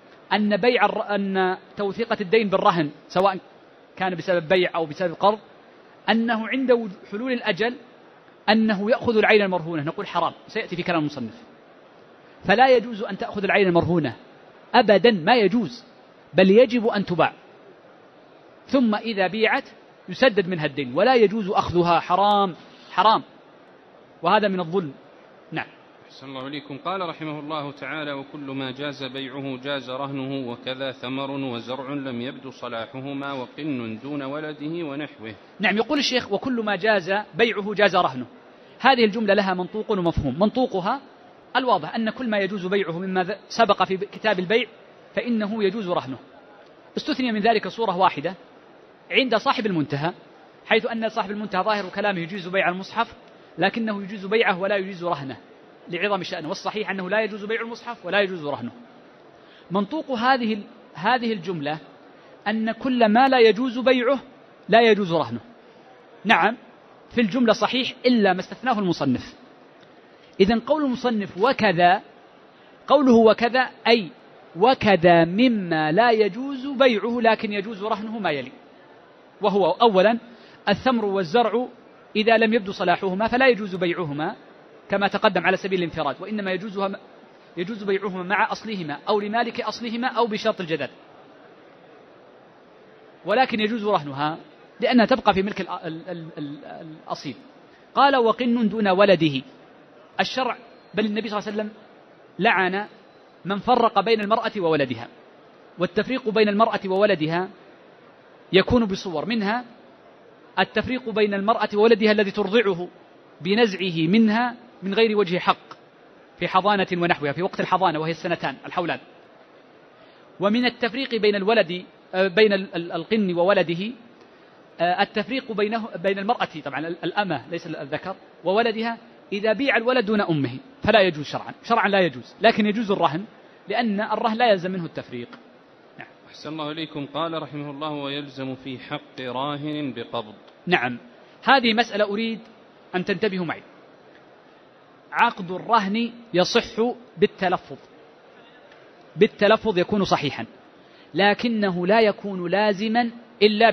Speaker 2: أن توثيقة الدين بالرهن سواء كان بسبب بيع أو بسبب قرض أنه عند حلول الأجل أنه يأخذ العين المرهونة. نقول حرام، سيأتي في كلام المصنف. فلا يجوز أن تأخذ العين المرهونة أبدا، ما يجوز، بل يجب أن تباع، ثم إذا بيعت يسدد منها الدين، ولا يجوز أخذها. حرام، وهذا من الظلم. نعم.
Speaker 3: أحسن الله إليكم. قال رحمه الله تعالى: وكل ما جاز بيعه جاز رهنه، وكذا ثمر وزرع لم يبدو صلاحهما، وقن دون ولده ونحوه.
Speaker 2: نعم، يقول الشيخ: وكل ما جاز بيعه جاز رهنه. هذه الجملة لها منطوق ومفهوم. منطوقها الواضح أن كل ما يجوز بيعه مما سبق في كتاب البيع فإنه يجوز رهنه. استثني من ذلك صورة واحدة عند صاحب المنتهى، حيث أن صاحب المنتهى ظاهر كلامه يجوز بيع المصحف لكنه يجوز بيعه ولا يجوز رهنه لعظم شأنه، والصحيح أنه لا يجوز بيع المصحف ولا يجوز رهنه. منطوق هذه الجملة أن كل ما لا يجوز بيعه لا يجوز رهنه. نعم، في الجملة صحيح إلا ما استثناه المصنف. إذن قول المصنف وكذا، قوله وكذا أي وكذا مما لا يجوز بيعه لكن يجوز رهنه ما يلي، وهو أولا الثمر والزرع إذا لم يبدو صلاحهما فلا يجوز بيعهما كما تقدم على سبيل الانفراد، وإنما يجوز بيعهما مع أصلهما أو لمالك أصلهما أو بشرط الجدل، ولكن يجوز رهنها لأنها تبقى في ملك الأصيل. قال: وقن دون ولده. الشرع بل النبي صلى الله عليه وسلم لعن من فرق بين المرأة وولدها، والتفريق بين المرأة وولدها يكون بصور، منها التفريق بين المرأة وولدها الذي ترضعه بنزعه منها من غير وجه حق في حضانة ونحوها في وقت الحضانة وهي السنتان الحولان. ومن التفريق بين بين القن وولده التفريق بين المرأة طبعا الأمة ليس الذكر وولدها إذا بيع الولد دون أمه فلا يجوز شرعا لا يجوز، لكن يجوز الرهن لأن الرهن لا يلزم منه التفريق. نعم.
Speaker 3: أحسن الله إليكم. قال رحمه الله: ويلزم في حق راهن بقبض.
Speaker 2: نعم، هذه مسألة أريد أن تنتبهوا معي. عقد الرهن يصح بالتلفظ يكون صحيحا، لكنه لا يكون لازما إلا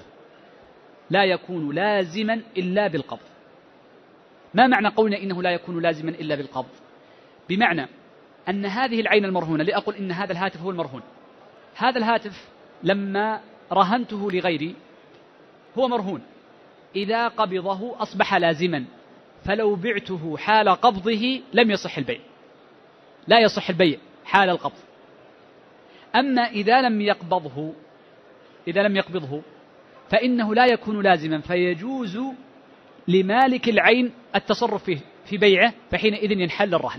Speaker 2: بالقبض. ما معنى قولنا إنه لا يكون لازما إلا بالقبض؟ بمعنى أن هذه العين المرهونة، لأقول إن هذا الهاتف هو المرهون، هذا الهاتف لما رهنته لغيري هو مرهون، إذا قبضه أصبح لازما، فلو بعته حال قبضه لم يصح البيع، لا يصح البيع حال القبض. أما إذا لم يقبضه فإنه لا يكون لازما، فيجوز لمالك العين التصرف فيه في بيعه، فحينئذ ينحل الرهن.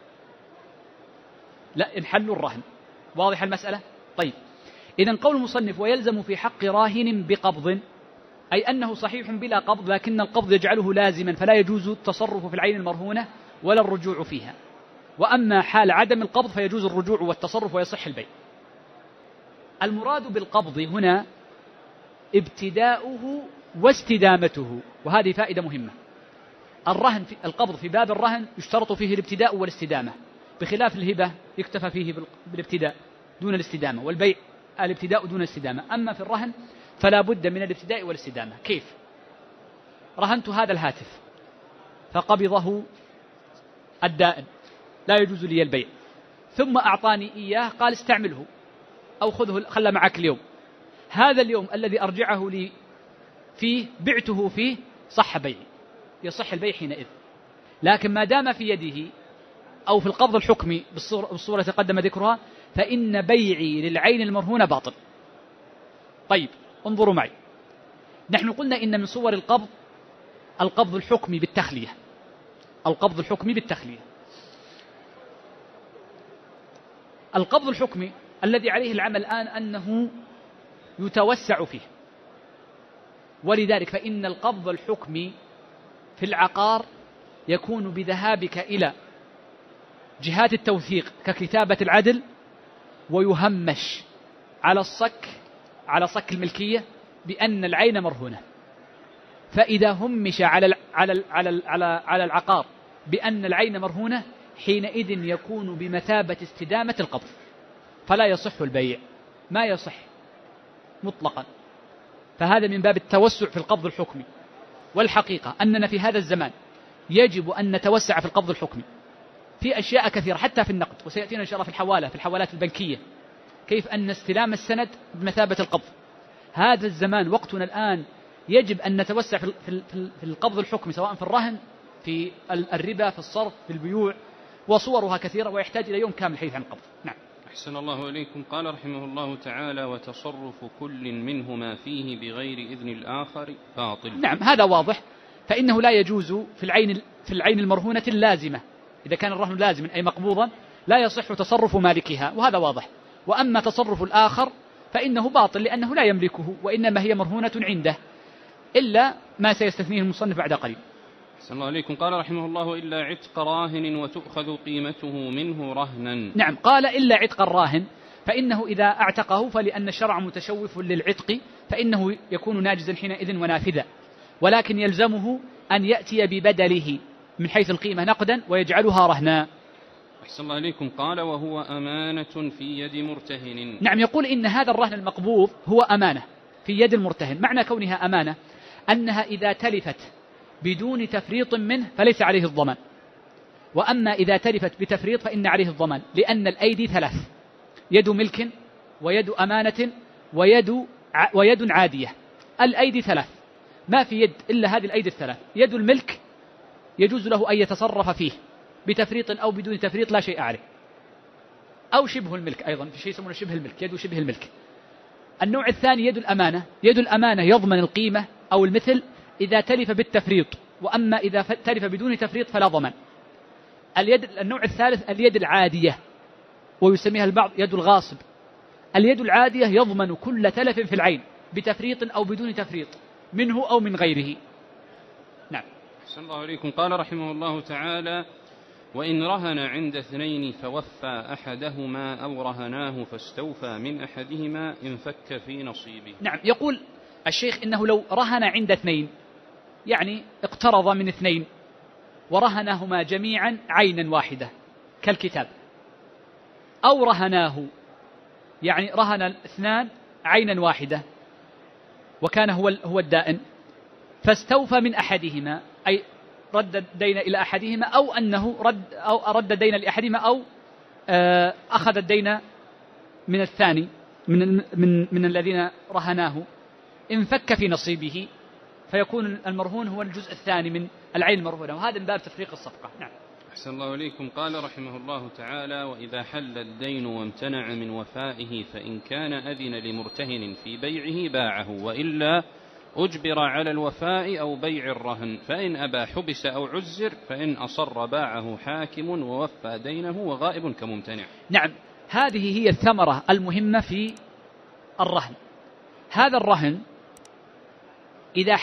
Speaker 2: لا ينحل الرهن. واضح المسألة؟ طيب، إذن قول المصنف ويلزم في حق راهن بقبض، أي أنه صحيح بلا قبض لكن القبض يجعله لازما، فلا يجوز التصرف في العين المرهونة ولا الرجوع فيها. وأما حال عدم القبض فيجوز الرجوع والتصرف ويصح البيع. المراد بالقبض هنا ابتداؤه واستدامته، وهذه فائدة مهمة. القبض في باب الرهن يشترط فيه الابتداء والاستدامة، بخلاف الهبة يكتفى فيه بالابتداء دون الاستدامة، والبيع الابتداء دون الاستدامة. أما في الرهن فلا بد من الابتداء والاستدامة. كيف؟ رهنت هذا الهاتف فقبضه الدائن، لا يجوز لي البيع، ثم أعطاني إياه قال استعمله أو خذه خلى معك اليوم. هذا اليوم الذي أرجعه لي فيه بعته فيه صح بيعي، يصح البيع حينئذ. لكن ما دام في يده أو في القبض الحكمي بالصورة تقدم ذكرها فإن بيعي للعين المرهونة باطل. طيب انظروا معي، نحن قلنا إن من صور القبض الحكمي بالتخلية. القبض الحكمي بالتخلية، القبض الحكمي الذي عليه العمل الآن أنه يتوسع فيه، ولذلك فإن القبض الحكمي في العقار يكون بذهابك إلى جهات التوثيق ككتابة العدل، ويهمش على صك الملكية بأن العين مرهونة. فإذا همش على العقار بأن العين مرهونة حينئذ يكون بمثابة استدامة القبض، فلا يصح البيع، ما يصح مطلقا. فهذا من باب التوسع في القبض الحكمي. والحقيقة أننا في هذا الزمان يجب أن نتوسع في القبض الحكمي في أشياء كثيرة، حتى في النقد، وسيأتينا إن شاء الله في الحوالات البنكية كيف أن استلام السند بمثابة القبض. هذا الزمان وقتنا الآن يجب أن نتوسع في القبض الحكمي، سواء في الرهن، في الربا، في الصرف، في البيوع، وصورها كثيرة ويحتاج إلى يوم كامل الحديث عن القبض. نعم.
Speaker 3: أحسن الله إليكم. قال رحمه الله تعالى: وتصرف كل منهما فيه بغير إذن الآخر باطل.
Speaker 2: نعم، هذا واضح. فإنه لا يجوز في العين المرهونة اللازمة، إذا كان الرهن لازما أي مقبوضا لا يصح تصرف مالكها، وهذا واضح. وأما تصرف الآخر فإنه باطل لأنه لا يملكه، وإنما هي مرهونة عنده، إلا ما سيستثنيه المصنف بعد قليل.
Speaker 3: أحسن الله عليكم. قال رحمه الله: إلا عتق راهن وتؤخذ قيمته منه رهنا.
Speaker 2: نعم، قال إلا عتق الراهن، فإنه إذا اعتقه فلأن الشرع متشوف للعتق فإنه يكون ناجزا حينئذ ونافذا، ولكن يلزمه أن يأتي ببدله من حيث القيمة نقدا ويجعلها رهنا.
Speaker 3: أحسن الله عليكم. قال: وهو أمانة في يد مرتهن.
Speaker 2: نعم، يقول إن هذا الرهن المقبوض هو أمانة في يد المرتهن. معنى كونها أمانة أنها إذا تلفت بدون تفريط منه فليس عليه الضمان، وأما إذا تلفت بتفريط فإن عليه الضمان، لأن الأيدي ثلاث: يد ملك ويد أمانة ويد عادية. الأيدي ثلاث، ما في يد إلا هذه الأيدي الثلاث. يد الملك يجوز له أن يتصرف فيه بتفريط أو بدون تفريط لا شيء عليه، أو شبه الملك، أيضا في شيء يسمونه شبه الملك، يد شبه الملك. النوع الثاني يد الأمانة. يد الأمانة يضمن القيمة أو المثل إذا تلف بالتفريط، وأما إذا تلف بدون تفريط فلا ضمان. النوع الثالث اليد العادية، ويسميها البعض يد الغاصب. اليد العادية يضمن كل تلف في العين بتفريط أو بدون تفريط منه أو من غيره. نعم.
Speaker 3: أحسن الله عليكم. قال رحمه الله تعالى: وإن رهن عند اثنين فوفى أحدهما أو رهناه فاستوفى من أحدهما انفك في نصيبه.
Speaker 2: نعم، يقول الشيخ إنه لو رهن عند اثنين، يعني اقترض من اثنين ورهناهما جميعا عينا واحدة كالكتاب، أو رهناه يعني رهن الاثنان عينا واحدة وكان هو الدائن، فاستوفى من أحدهما أي رد الدين إلى أحدهما، أو أنه رد الدين لأحدهما، أو أخذ الدين من الثاني من الذين رهناه، انفك في نصيبه، فيكون المرهون هو الجزء الثاني من العين المرهونة، وهذا من باب تفريق الصفقة. نعم.
Speaker 3: أحسن الله إليكم. قال رحمه الله تعالى: وإذا حل الدين وامتنع من وفائه فإن كان أذن لمرتهن في بيعه باعه، وإلا أجبر على الوفاء أو بيع الرهن، فإن أبى حبس أو عزر، فإن أصر باعه حاكم ووفى دينه وغائب كممتنع.
Speaker 2: نعم، هذه هي الثمرة المهمة في الرهن. هذا الرهن إذا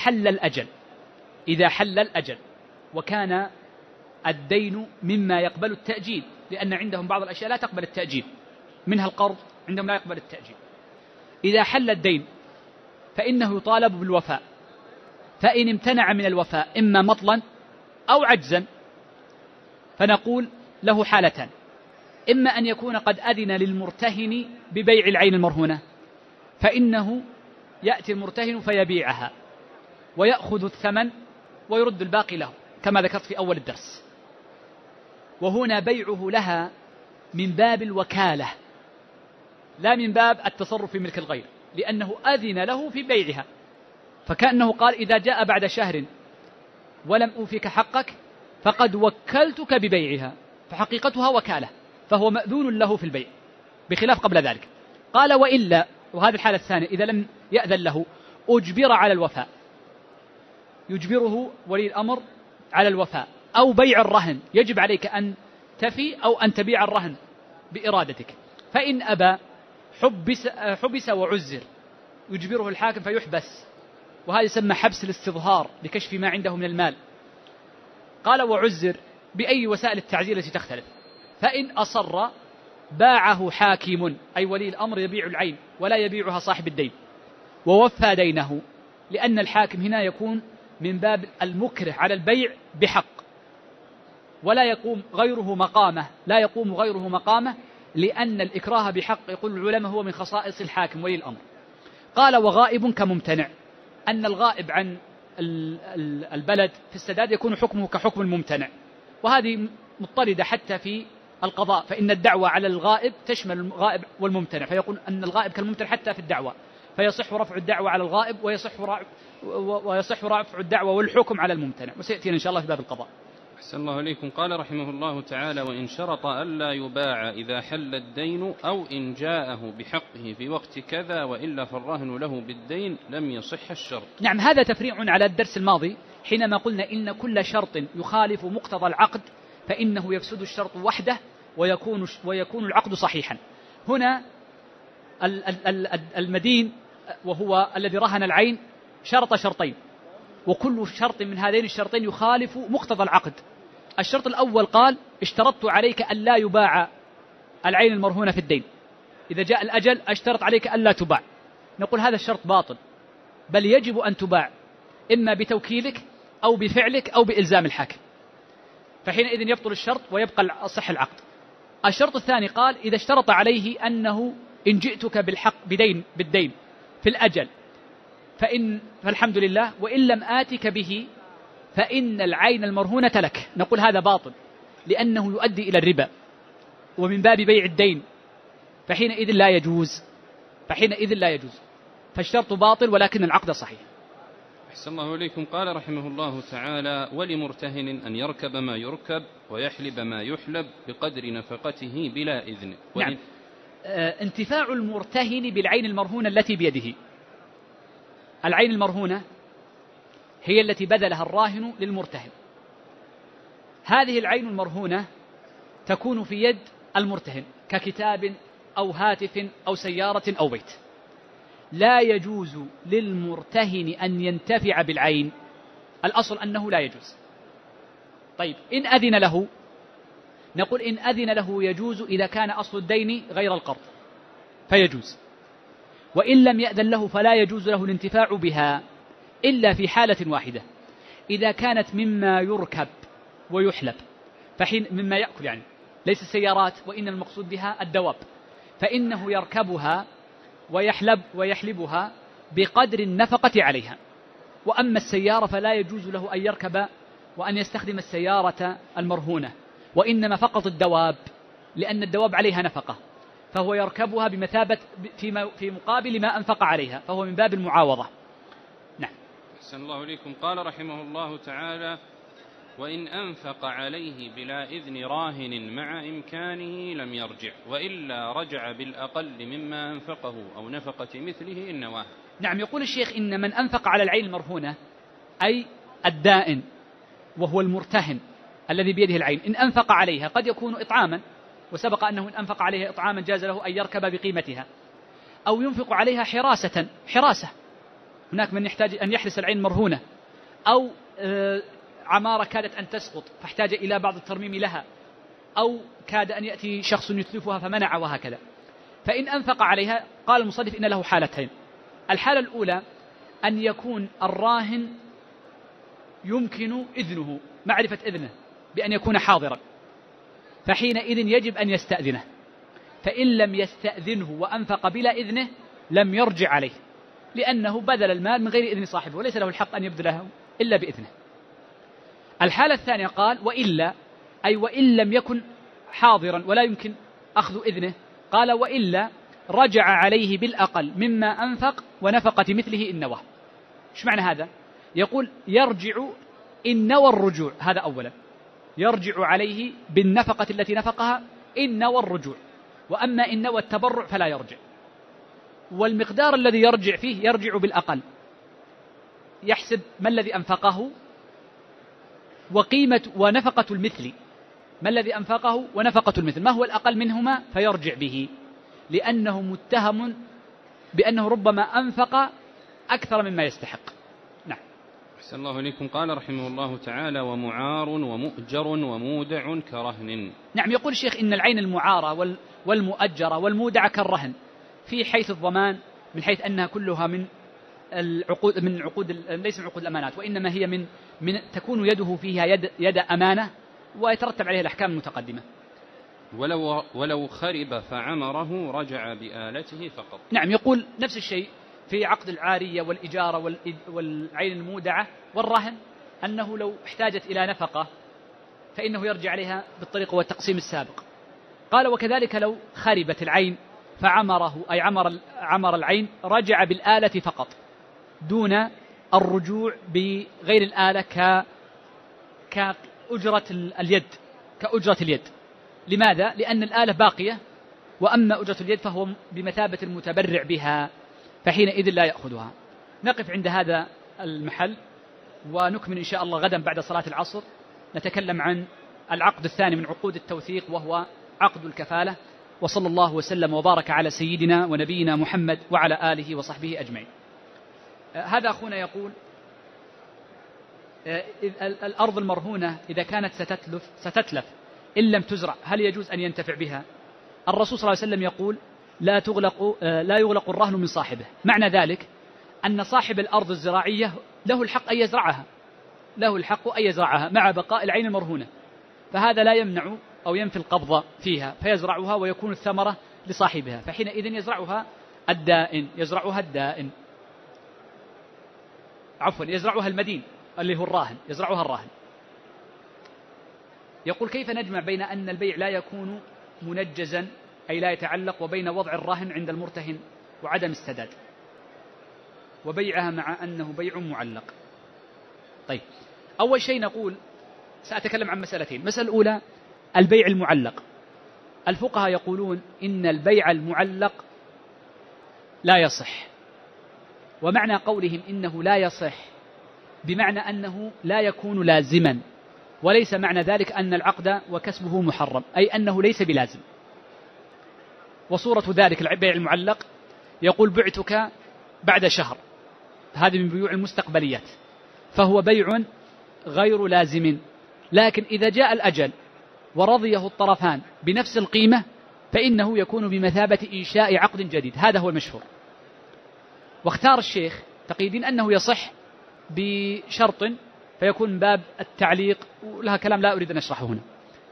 Speaker 2: حل الأجل وكان الدين مما يقبل التأجيل، لأن عندهم بعض الأشياء لا تقبل التأجيل، منها القرض عندهم لا يقبل التأجيل. إذا حل الدين فإنه يطالب بالوفاء، فإن امتنع من الوفاء إما مطلا أو عجزا فنقول له حالتان: إما أن يكون قد أذن للمرتهن ببيع العين المرهونة، فإنه يأتي المرتهن فيبيعها ويأخذ الثمن ويرد الباقي له كما ذكرت في أول الدرس، وهنا بيعه لها من باب الوكالة لا من باب التصرف في ملك الغير، لأنه أذن له في بيعها، فكأنه قال: إذا جاء بعد شهر ولم أوفك حقك فقد وكلتك ببيعها، فحقيقتها وكالة، فهو مأذون له في البيع بخلاف قبل ذلك. قال: وإلا، وهذه الحالة الثانية، إذا لم يأذن له أجبر على الوفاء، يجبره ولي الأمر على الوفاء، أو بيع الرهن، يجب عليك أن تفي أو أن تبيع الرهن بإرادتك، فإن أبى حبس وعزر، يجبره الحاكم فيحبس، وهذا يسمى حبس الاستظهار لكشف ما عنده من المال. قال: وعزر بأي وسائل التعزير التي تختلف، فإن أصر باعه حاكم، أي ولي الأمر يبيع العين ولا يبيعها صاحب الدين، ووفى دينه، لأن الحاكم هنا يكون من باب المكره على البيع بحق، ولا يقوم غيره مقامه، لأن الإكراه بحق يقول العلماء هو من خصائص الحاكم ولي الأمر. قال: وغائب كممتنع، أن الغائب عن البلد في السداد يكون حكمه كحكم الممتنع، وهذه مضطردة حتى في القضاء، فإن الدعوة على الغائب تشمل الغائب والممتنع، فيقول أن الغائب كالممتنع حتى في الدعوة، فيصح رفع الدعوة على الغائب ويصح رفع الدعوة والحكم على الممتنع، وسيأتينا إن شاء الله في باب القضاء.
Speaker 3: أحسن الله إليكم. قال رحمه الله تعالى: وإن شرط ألا يباع إذا حل الدين، أو إن جاءه بحقه في وقت كذا، وإلا فالرهن له بالدين، لم يصح الشرط.
Speaker 2: نعم، هذا تفريع على الدرس الماضي حينما قلنا إن كل شرط يخالف مقتضى العقد فإنه يفسد الشرط وحده ويكون العقد صحيحا. هنا المدين وهو الذي رهن العين شرط شرطين، وكل شرط من هذين الشرطين يخالف مقتضى العقد. الشرط الأول قال: اشترطت عليك ألا يباع العين المرهونة في الدين، إذا جاء الأجل اشترط عليك ألا تباع، نقول هذا الشرط باطل، بل يجب أن تباع إما بتوكيلك أو بفعلك أو بإلزام الحاكم، فحينئذ يبطل الشرط ويبقى صح العقد. الشرط الثاني قال: إذا اشترط عليه أنه إن جئتك بالدين في الأجل فالحمد لله، وإن لم آتك به فإن العين المرهونة لك، نقول هذا باطل لأنه يؤدي إلى الربا ومن باب بيع الدين، فحينئذ لا يجوز، فالشرط باطل ولكن العقد صحيح.
Speaker 3: أحسن الله إليكم. قال رحمه الله تعالى: ولمرتهن أن يركب ما يركب ويحلب ما يحلب بقدر نفقته بلا إذن.
Speaker 2: نعم، انتفاع المرتهن بالعين المرهونة التي بيده. العين المرهونة هي التي بذلها الراهن للمرتهن، هذه العين المرهونة تكون في يد المرتهن ككتاب أو هاتف أو سيارة أو بيت، لا يجوز للمرتهن أن ينتفع بالعين، الأصل أنه لا يجوز. طيب، إن أذن له، نقول إن أذن له يجوز إذا كان أصل الدين غير القرض فيجوز، وإن لم يأذن له فلا يجوز له الانتفاع بها إلا في حالة واحدة، إذا كانت مما يركب ويحلب، فحين مما يأكل يعني ليس السيارات وإن المقصود بها الدواب، فإنه يركبها ويحلبها بقدر النفقة عليها. وأما السيارة فلا يجوز له أن يركب وأن يستخدم السيارة المرهونة، وإنما فقط الدواب، لأن الدواب عليها نفقة، فهو يركبها بمثابة في مقابل ما أنفق عليها، فهو من باب المعاوضة. نعم.
Speaker 3: أحسن الله إليكم. قال رحمه الله تعالى: وإن أنفق عليه بلا إذن راهن مع إمكانه لم يرجع، وإلا رجع بالأقل مما أنفقه أو نفقة مثله إن نواه.
Speaker 2: نعم، يقول الشيخ إن من أنفق على العين المرهونة أي الدائن وهو المرتهن الذي بيده العين، إن أنفق عليها قد يكون إطعاما، وسبق أنه إن أنفق عليها إطعاما جاز له أن يركب بقيمتها، أو ينفق عليها حراسة، هناك من يحتاج أن يحرس العين مرهونة، أو عمارة كادت أن تسقط فاحتاج إلى بعض الترميم لها، أو كاد أن يأتي شخص يتلفها فمنع، وهكذا. فإن أنفق عليها قال المصنف إن له حالتين. الحالة الأولى أن يكون الراهن يمكن إذنه، معرفة إذنه بأن يكون حاضرا، فحينئذ يجب أن يستأذنه، فإن لم يستأذنه وأنفق بلا إذنه لم يرجع عليه، لأنه بذل المال من غير إذن صاحبه وليس له الحق أن يبذله إلا بإذنه. الحالة الثانية قال وإلا، أي وإن لم يكن حاضرا ولا يمكن أخذ إذنه، قال وإلا رجع عليه بالأقل مما أنفق ونفقة مثله إن نوى. إيش معنى هذا؟ يقول يرجع إن نوى الرجوع، هذا أولا، يرجع عليه بالنفقة التي نفقها إن نوى الرجوع، وأما إن نوى التبرع فلا يرجع. والمقدار الذي يرجع فيه يرجع بالأقل، يحسب ما الذي أنفقه وقيمة ونفقة المثل، ما الذي أنفقه ونفقة المثل، ما هو الأقل منهما فيرجع به، لأنه متهم بأنه ربما أنفق أكثر مما يستحق. نعم.
Speaker 3: أحسن الله إليكم. قال رحمه الله تعالى ومعار ومؤجر ومودع كرهن.
Speaker 2: نعم، يقول الشيخ إن العين المعارة والمؤجرة والمودعة كالرهن في حيث الضمان، من حيث أنها كلها من العقود، من عقود ليس من عقود الأمانات، وإنما هي من تكون يده فيها يد أمانة، ويترتب عليها الأحكام المتقدمة.
Speaker 3: ولو خرب فعمره رجع بآلته فقط.
Speaker 2: نعم، يقول نفس الشيء في عقد العارية والإجارة والعين المودعة والرهن، أنه لو احتاجت إلى نفقة فإنه يرجع عليها بالطريقة والتقسيم السابق. قال وكذلك لو خربت العين فعمره، أي عمر العين، رجع بالآلة فقط دون الرجوع بغير الآلة كأجرة اليد. لماذا؟ لأن الآلة باقية، وأما أجرة اليد فهو بمثابة المتبرع بها، فحينئذ لا يأخذها. نقف عند هذا المحل، ونكمل إن شاء الله غدا بعد صلاة العصر، نتكلم عن العقد الثاني من عقود التوثيق وهو عقد الكفالة. وصلى الله وسلم وبارك على سيدنا ونبينا محمد وعلى آله وصحبه أجمعين. هذا أخونا يقول الأرض المرهونة إذا كانت ستتلف إن لم تزرع هل يجوز أن ينتفع بها؟ الرسول صلى الله عليه وسلم يقول لا يغلق الرهن من صاحبه. معنى ذلك أن صاحب الأرض الزراعية له الحق أن يزرعها مع بقاء العين المرهونة، فهذا لا يمنع أو ينفي القبض فيها، فيزرعها ويكون الثمرة لصاحبها، فحينئذ يزرعها المدين اللي هو الراهن، يزرعها الراهن. يقول كيف نجمع بين أن البيع لا يكون منجزا أي لا يتعلق، وبين وضع الراهن عند المرتهن وعدم السداد، وبيعها مع أنه بيع معلق؟ طيب، أول شيء نقول سأتكلم عن مسألتين. مسألة الأولى البيع المعلق. الفقهاء يقولون إن البيع المعلق لا يصح، ومعنى قولهم إنه لا يصح بمعنى أنه لا يكون لازما، وليس معنى ذلك أن العقد وكسبه محرم، أي أنه ليس بلازم. وصورة ذلك البيع المعلق يقول بعتك بعد شهر، هذه من بيوع المستقبليات، فهو بيع غير لازم، لكن إذا جاء الأجل ورضيه الطرفان بنفس القيمة فإنه يكون بمثابة إنشاء عقد جديد، هذا هو المشهور. واختار الشيخ تقي الدين أنه يصح بشرط، فيكون باب التعليق، ولها كلام لا أريد أن أشرحه هنا.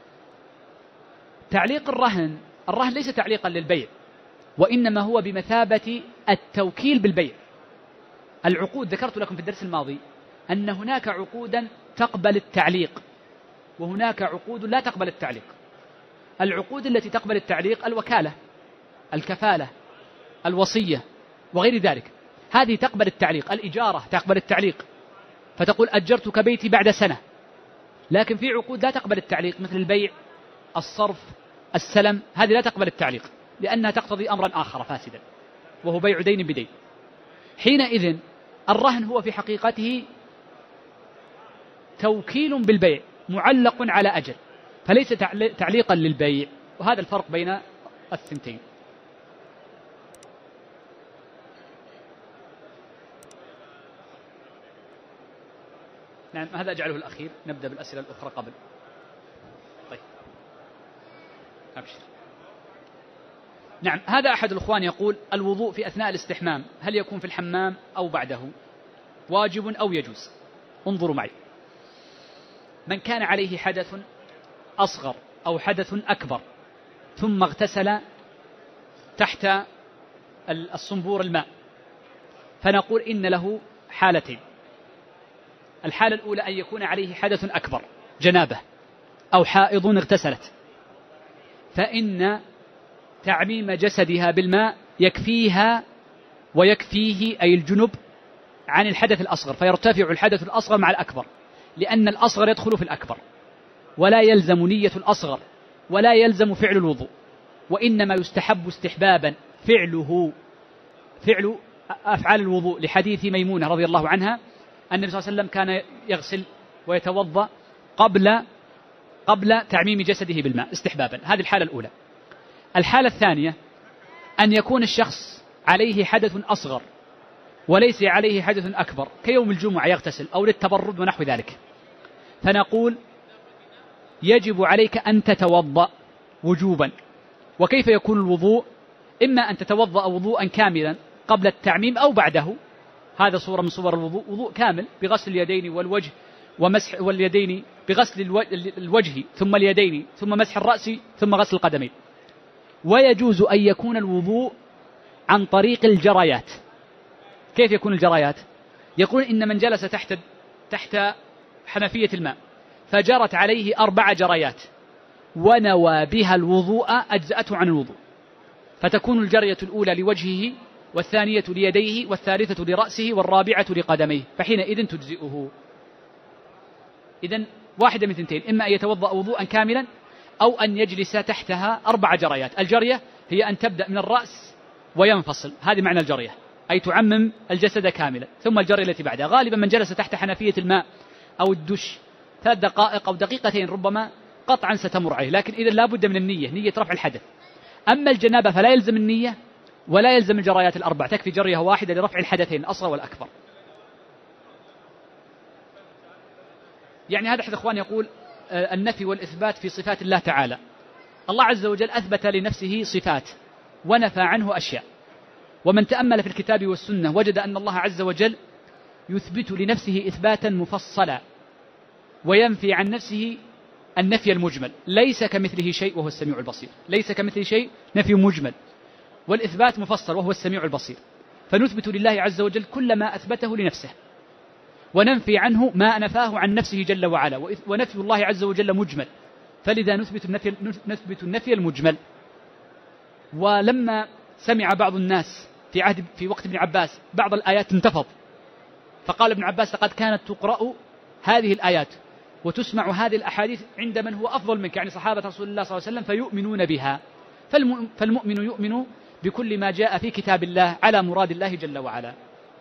Speaker 2: تعليق الرهن ليس تعليقا للبيع، وإنما هو بمثابة التوكيل بالبيع. العقود ذكرت لكم في الدرس الماضي أن هناك عقودا تقبل التعليق، وهناك عقود لا تقبل التعليق. العقود التي تقبل التعليق الوكالة، الكفالة، الوصية وغير ذلك، هذه تقبل التعليق. الإجارة تقبل التعليق، فتقول أجرتك بيتي بعد سنة، لكن في عقود لا تقبل التعليق مثل البيع، الصرف، السلم، هذه لا تقبل التعليق لأنها تقتضي أمرا آخر فاسدا وهو بيع دين بدين. حينئذ الرهن هو في حقيقته توكيل بالبيع معلق على أجل، فليس تعليقا للبيع، وهذا الفرق بين الثنتين. نعم، هذا أجعله الأخير، نبدأ بالأسئلة الأخرى قبل. طيب أبشر. نعم، هذا أحد الأخوان يقول: الوضوء في أثناء الاستحمام هل يكون في الحمام أو بعده؟ واجب أو يجوز؟ انظروا معي، من كان عليه حدث أصغر أو حدث أكبر ثم اغتسل تحت الصنبور الماء، فنقول إن له حالتين. الحالة الأولى أن يكون عليه حدث أكبر، جنابة أو حائض اغتسلت، فإن تعميم جسدها بالماء يكفيها ويكفيه أي الجنب عن الحدث الأصغر، فيرتفع الحدث الأصغر مع الأكبر، لأن الأصغر يدخل في الأكبر، ولا يلزم نية الأصغر ولا يلزم فعل الوضوء، وإنما يستحب استحبابا فعل أفعال الوضوء، لحديث ميمونة رضي الله عنها أن النبي صلى الله عليه وسلم كان يغسل ويتوضأ قبل تعميم جسده بالماء استحبابا. هذه الحالة الأولى. الحالة الثانية أن يكون الشخص عليه حدث أصغر وليس عليه حدث أكبر، كيوم الجمعة يغتسل أو للتبرد ونحو ذلك، فنقول يجب عليك أن تتوضأ وجوبا. وكيف يكون الوضوء؟ إما أن تتوضأ وضوءا كاملا قبل التعميم أو بعده، هذا صورة من صور الوضوء، وضوء كامل بغسل اليدين والوجه ومسح، واليدين بغسل الوجه ثم اليدين ثم مسح الرأس ثم غسل القدمين. ويجوز أن يكون الوضوء عن طريق الجريات. كيف يكون الجريات؟ يقول إن من جلس تحت حنفية الماء فجرت عليه 4 جريات ونوى بها الوضوء أجزأته عن الوضوء، فتكون الجرية الأولى لوجهه، والثانية ليديه، والثالثة لرأسه، والرابعة لقدميه، فحينئذ تجزئه. إذن واحدة من ثنتين، إما أن يتوضأ وضوءا كاملا أو أن يجلس تحتها 4 جريات. الجرية هي أن تبدأ من الرأس وينفصل، هذه معنى الجرية، أي تعمم الجسد كاملا، ثم الجرية التي بعدها. غالبا من جلس تحت حنفية الماء أو الدش 3 دقائق أو دقيقتين ربما قطعا ستمر عليه، لكن إذا لا بد من النية، نية رفع الحدث. أما الجنابة فلا يلزم النية ولا يلزم الجريات ال4، تكفي جرية واحدة لرفع الحدثين الأصغر والأكبر. يعني هذا أحد الإخوان يقول النفي والإثبات في صفات الله تعالى. الله عز وجل أثبت لنفسه صفات ونفى عنه أشياء، ومن تأمل في الكتاب والسنة وجد أن الله عز وجل يثبت لنفسه إثباتا مفصلا وينفي عن نفسه النفي المجمل، ليس كمثله شيء وهو السميع البصير. ليس كمثله شيء نفي مجمل، والإثبات مفصل وهو السميع البصير. فنثبت لله عز وجل كل ما أثبته لنفسه، وننفي عنه ما نفاه عن نفسه جل وعلا، ونفي الله عز وجل مجمل، فلذا نثبت النفي المجمل. ولما سمع بعض الناس في وقت ابن عباس بعض الآيات انتفض، فقال ابن عباس: لقد كانت تقرأ هذه الآيات وتسمع هذه الأحاديث عند من هو أفضل منك، يعني صحابة رسول الله صلى الله عليه وسلم، فيؤمنون بها. فالمؤمن يؤمن بكل ما جاء في كتاب الله على مراد الله جل وعلا.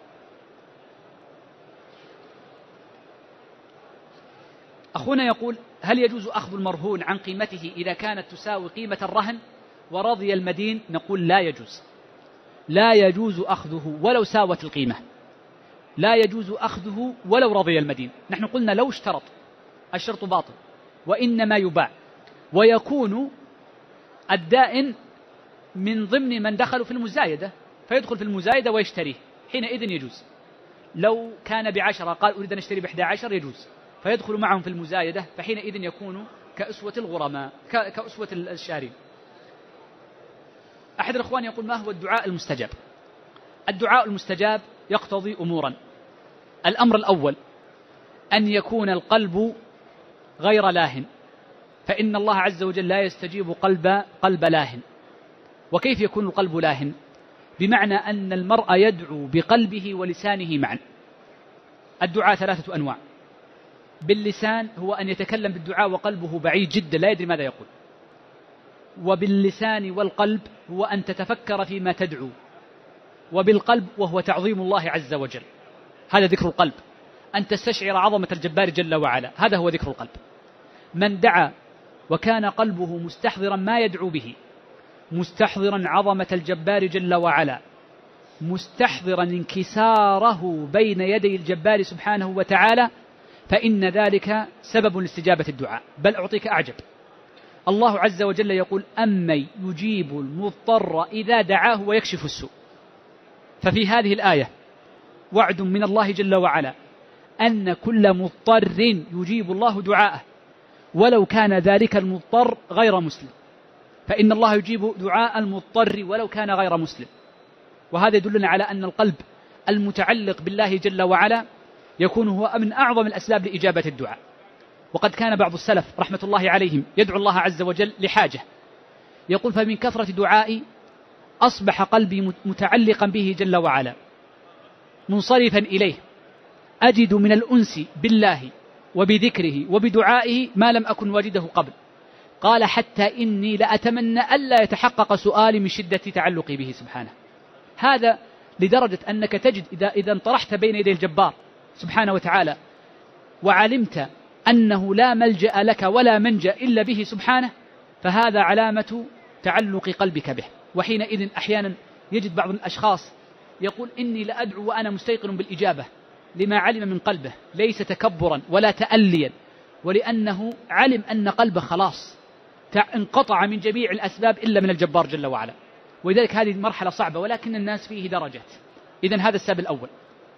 Speaker 2: أخونا يقول: هل يجوز أخذ المرهون عن قيمته إذا كانت تساوي قيمة الرهن ورضي المدين؟ نقول لا يجوز، لا يجوز أخذه ولو ساوت القيمة، لا يجوز أخذه ولو رضي المدين. نحن قلنا لو اشترط الشرط باطل، وإنما يباع، ويكون الدائن من ضمن من دخلوا في المزايدة، فيدخل في المزايدة ويشتريه، حينئذ يجوز. لو كان ب10 قال أريد أن أشتري ب11 يجوز، فيدخل معهم في المزايدة، فحينئذ يكون كأسوة الغرماء، كأسوة الشارين. أحد الأخوان يقول: ما هو الدعاء المستجاب؟ الدعاء المستجاب يقتضي أمورا. الأمر الأول أن يكون القلب غير لاهن، فإن الله عز وجل لا يستجيب قلب لاهن. وكيف يكون القلب لاهن؟ بمعنى أن المرء يدعو بقلبه ولسانه معا. الدعاء 3 أنواع: باللسان هو أن يتكلم بالدعاء وقلبه بعيد جدا لا يدري ماذا يقول. وباللسان والقلب هو أن تتفكر فيما تدعو. وبالقلب وهو تعظيم الله عز وجل، هذا ذكر القلب، أن تستشعر عظمة الجبار جل وعلا، هذا هو ذكر القلب. من دعا وكان قلبه مستحضرا ما يدعو به، مستحضرا عظمة الجبار جل وعلا، مستحضرا انكساره بين يدي الجبار سبحانه وتعالى، فإن ذلك سبب لاستجابة الدعاء. بل أعطيك أعجب، الله عز وجل يقول: أمن يجيب المضطر إذا دعاه ويكشف السوء. ففي هذه الآية وعد من الله جل وعلا أن كل مضطر يجيب الله دعاءه ولو كان ذلك المضطر غير مسلم، فإن الله يجيب دعاء المضطر ولو كان غير مسلم. وهذا يدلنا على أن القلب المتعلق بالله جل وعلا يكون هو من أعظم الأسباب لإجابة الدعاء. وقد كان بعض السلف رحمة الله عليهم يدعو الله عز وجل لحاجة، يقول: فمن كثرة دعائي أصبح قلبي متعلقا به جل وعلا منصرفا إليه، أجد من الأنس بالله وبذكره وبدعائه ما لم أكن واجده قبل. قال: حتى إني لأتمنى ألا يتحقق سؤالي من شدة تعلقي به سبحانه. هذا لدرجة أنك تجد إذا انطرحت بين يدي الجبار سبحانه وتعالى وعلمت أنه لا ملجأ لك ولا منجأ إلا به سبحانه، فهذا علامة تعلق قلبك به. وحينئذ أحيانا يجد بعض الأشخاص يقول: إني لأدعو وأنا مستيقن بالإجابة، لما علم من قلبه، ليس تكبرا ولا تأليا، ولأنه علم أن قلبه خلاص انقطع من جميع الأسباب إلا من الجبار جل وعلا. ولذلك هذه مرحلة صعبة، ولكن الناس فيه درجات. إذن هذا السبب الأول،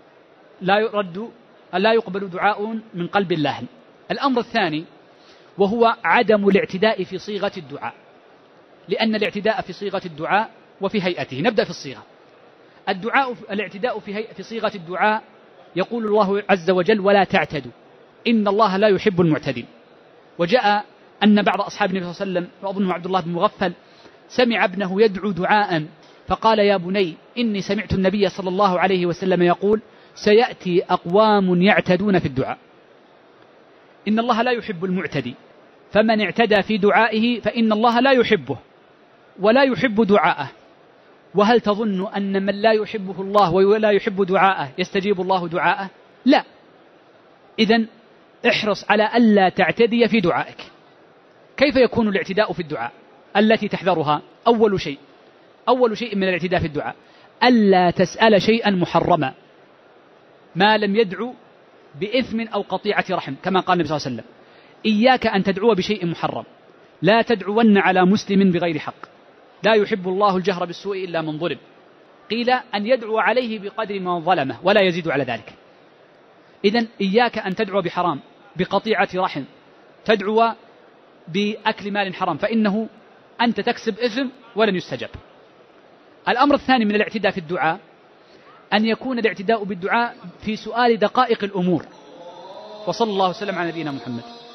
Speaker 2: لا يقبل دعاء من قلب لاهٍ. الأمر الثاني وهو عدم الاعتداء في صيغة الدعاء، لأن الاعتداء في صيغة الدعاء وفي هيئته. نبدأ في الصيغة. الاعتداء في صيغة الدعاء يقول الله عز وجل: ولا تعتدوا إن الله لا يحب المعتدين. وجاء أن بعض أصحاب النبي صلى الله عليه وسلم، وأظنه عبد الله بن مغفل، سمع ابنه يدعو دعاء فقال: يا بني إني سمعت النبي صلى الله عليه وسلم يقول: سيأتي أقوام يعتدون في الدعاء، إن الله لا يحب المعتدي، فمن اعتدى في دعائه فإن الله لا يحبه ولا يحب دعاءه. وهل تظن أن من لا يحبه الله ولا يحب دعاءه يستجيب الله دعاءه؟ لا. إذن احرص على ألا تعتدي في دعائك. كيف يكون الاعتداء في الدعاء التي تحذرها؟ أول شيء من الاعتداء في الدعاء ألا تسأل شيئا محرما ما لم يدعو بإثم أو قطيعة رحم، كما قال النبي صلى الله عليه وسلم: إياك أن تدعو بشيء محرم، لا تدعون على مسلم بغير حق، لا يحب الله الجهر بالسوء إلا من ظلم. قيل أن يدعو عليه بقدر ما ظلمه ولا يزيد على ذلك. إذن إياك أن تدعو بحرام، بقطيعة رحم، تدعو بأكل مال حرام، فإنه أنت تكسب إثم ولن يستجب. الأمر الثاني من الاعتداء في الدعاء أن يكون الاعتداء بالدعاء في سؤال دقائق الأمور. وصلى الله وسلم على نبينا محمد.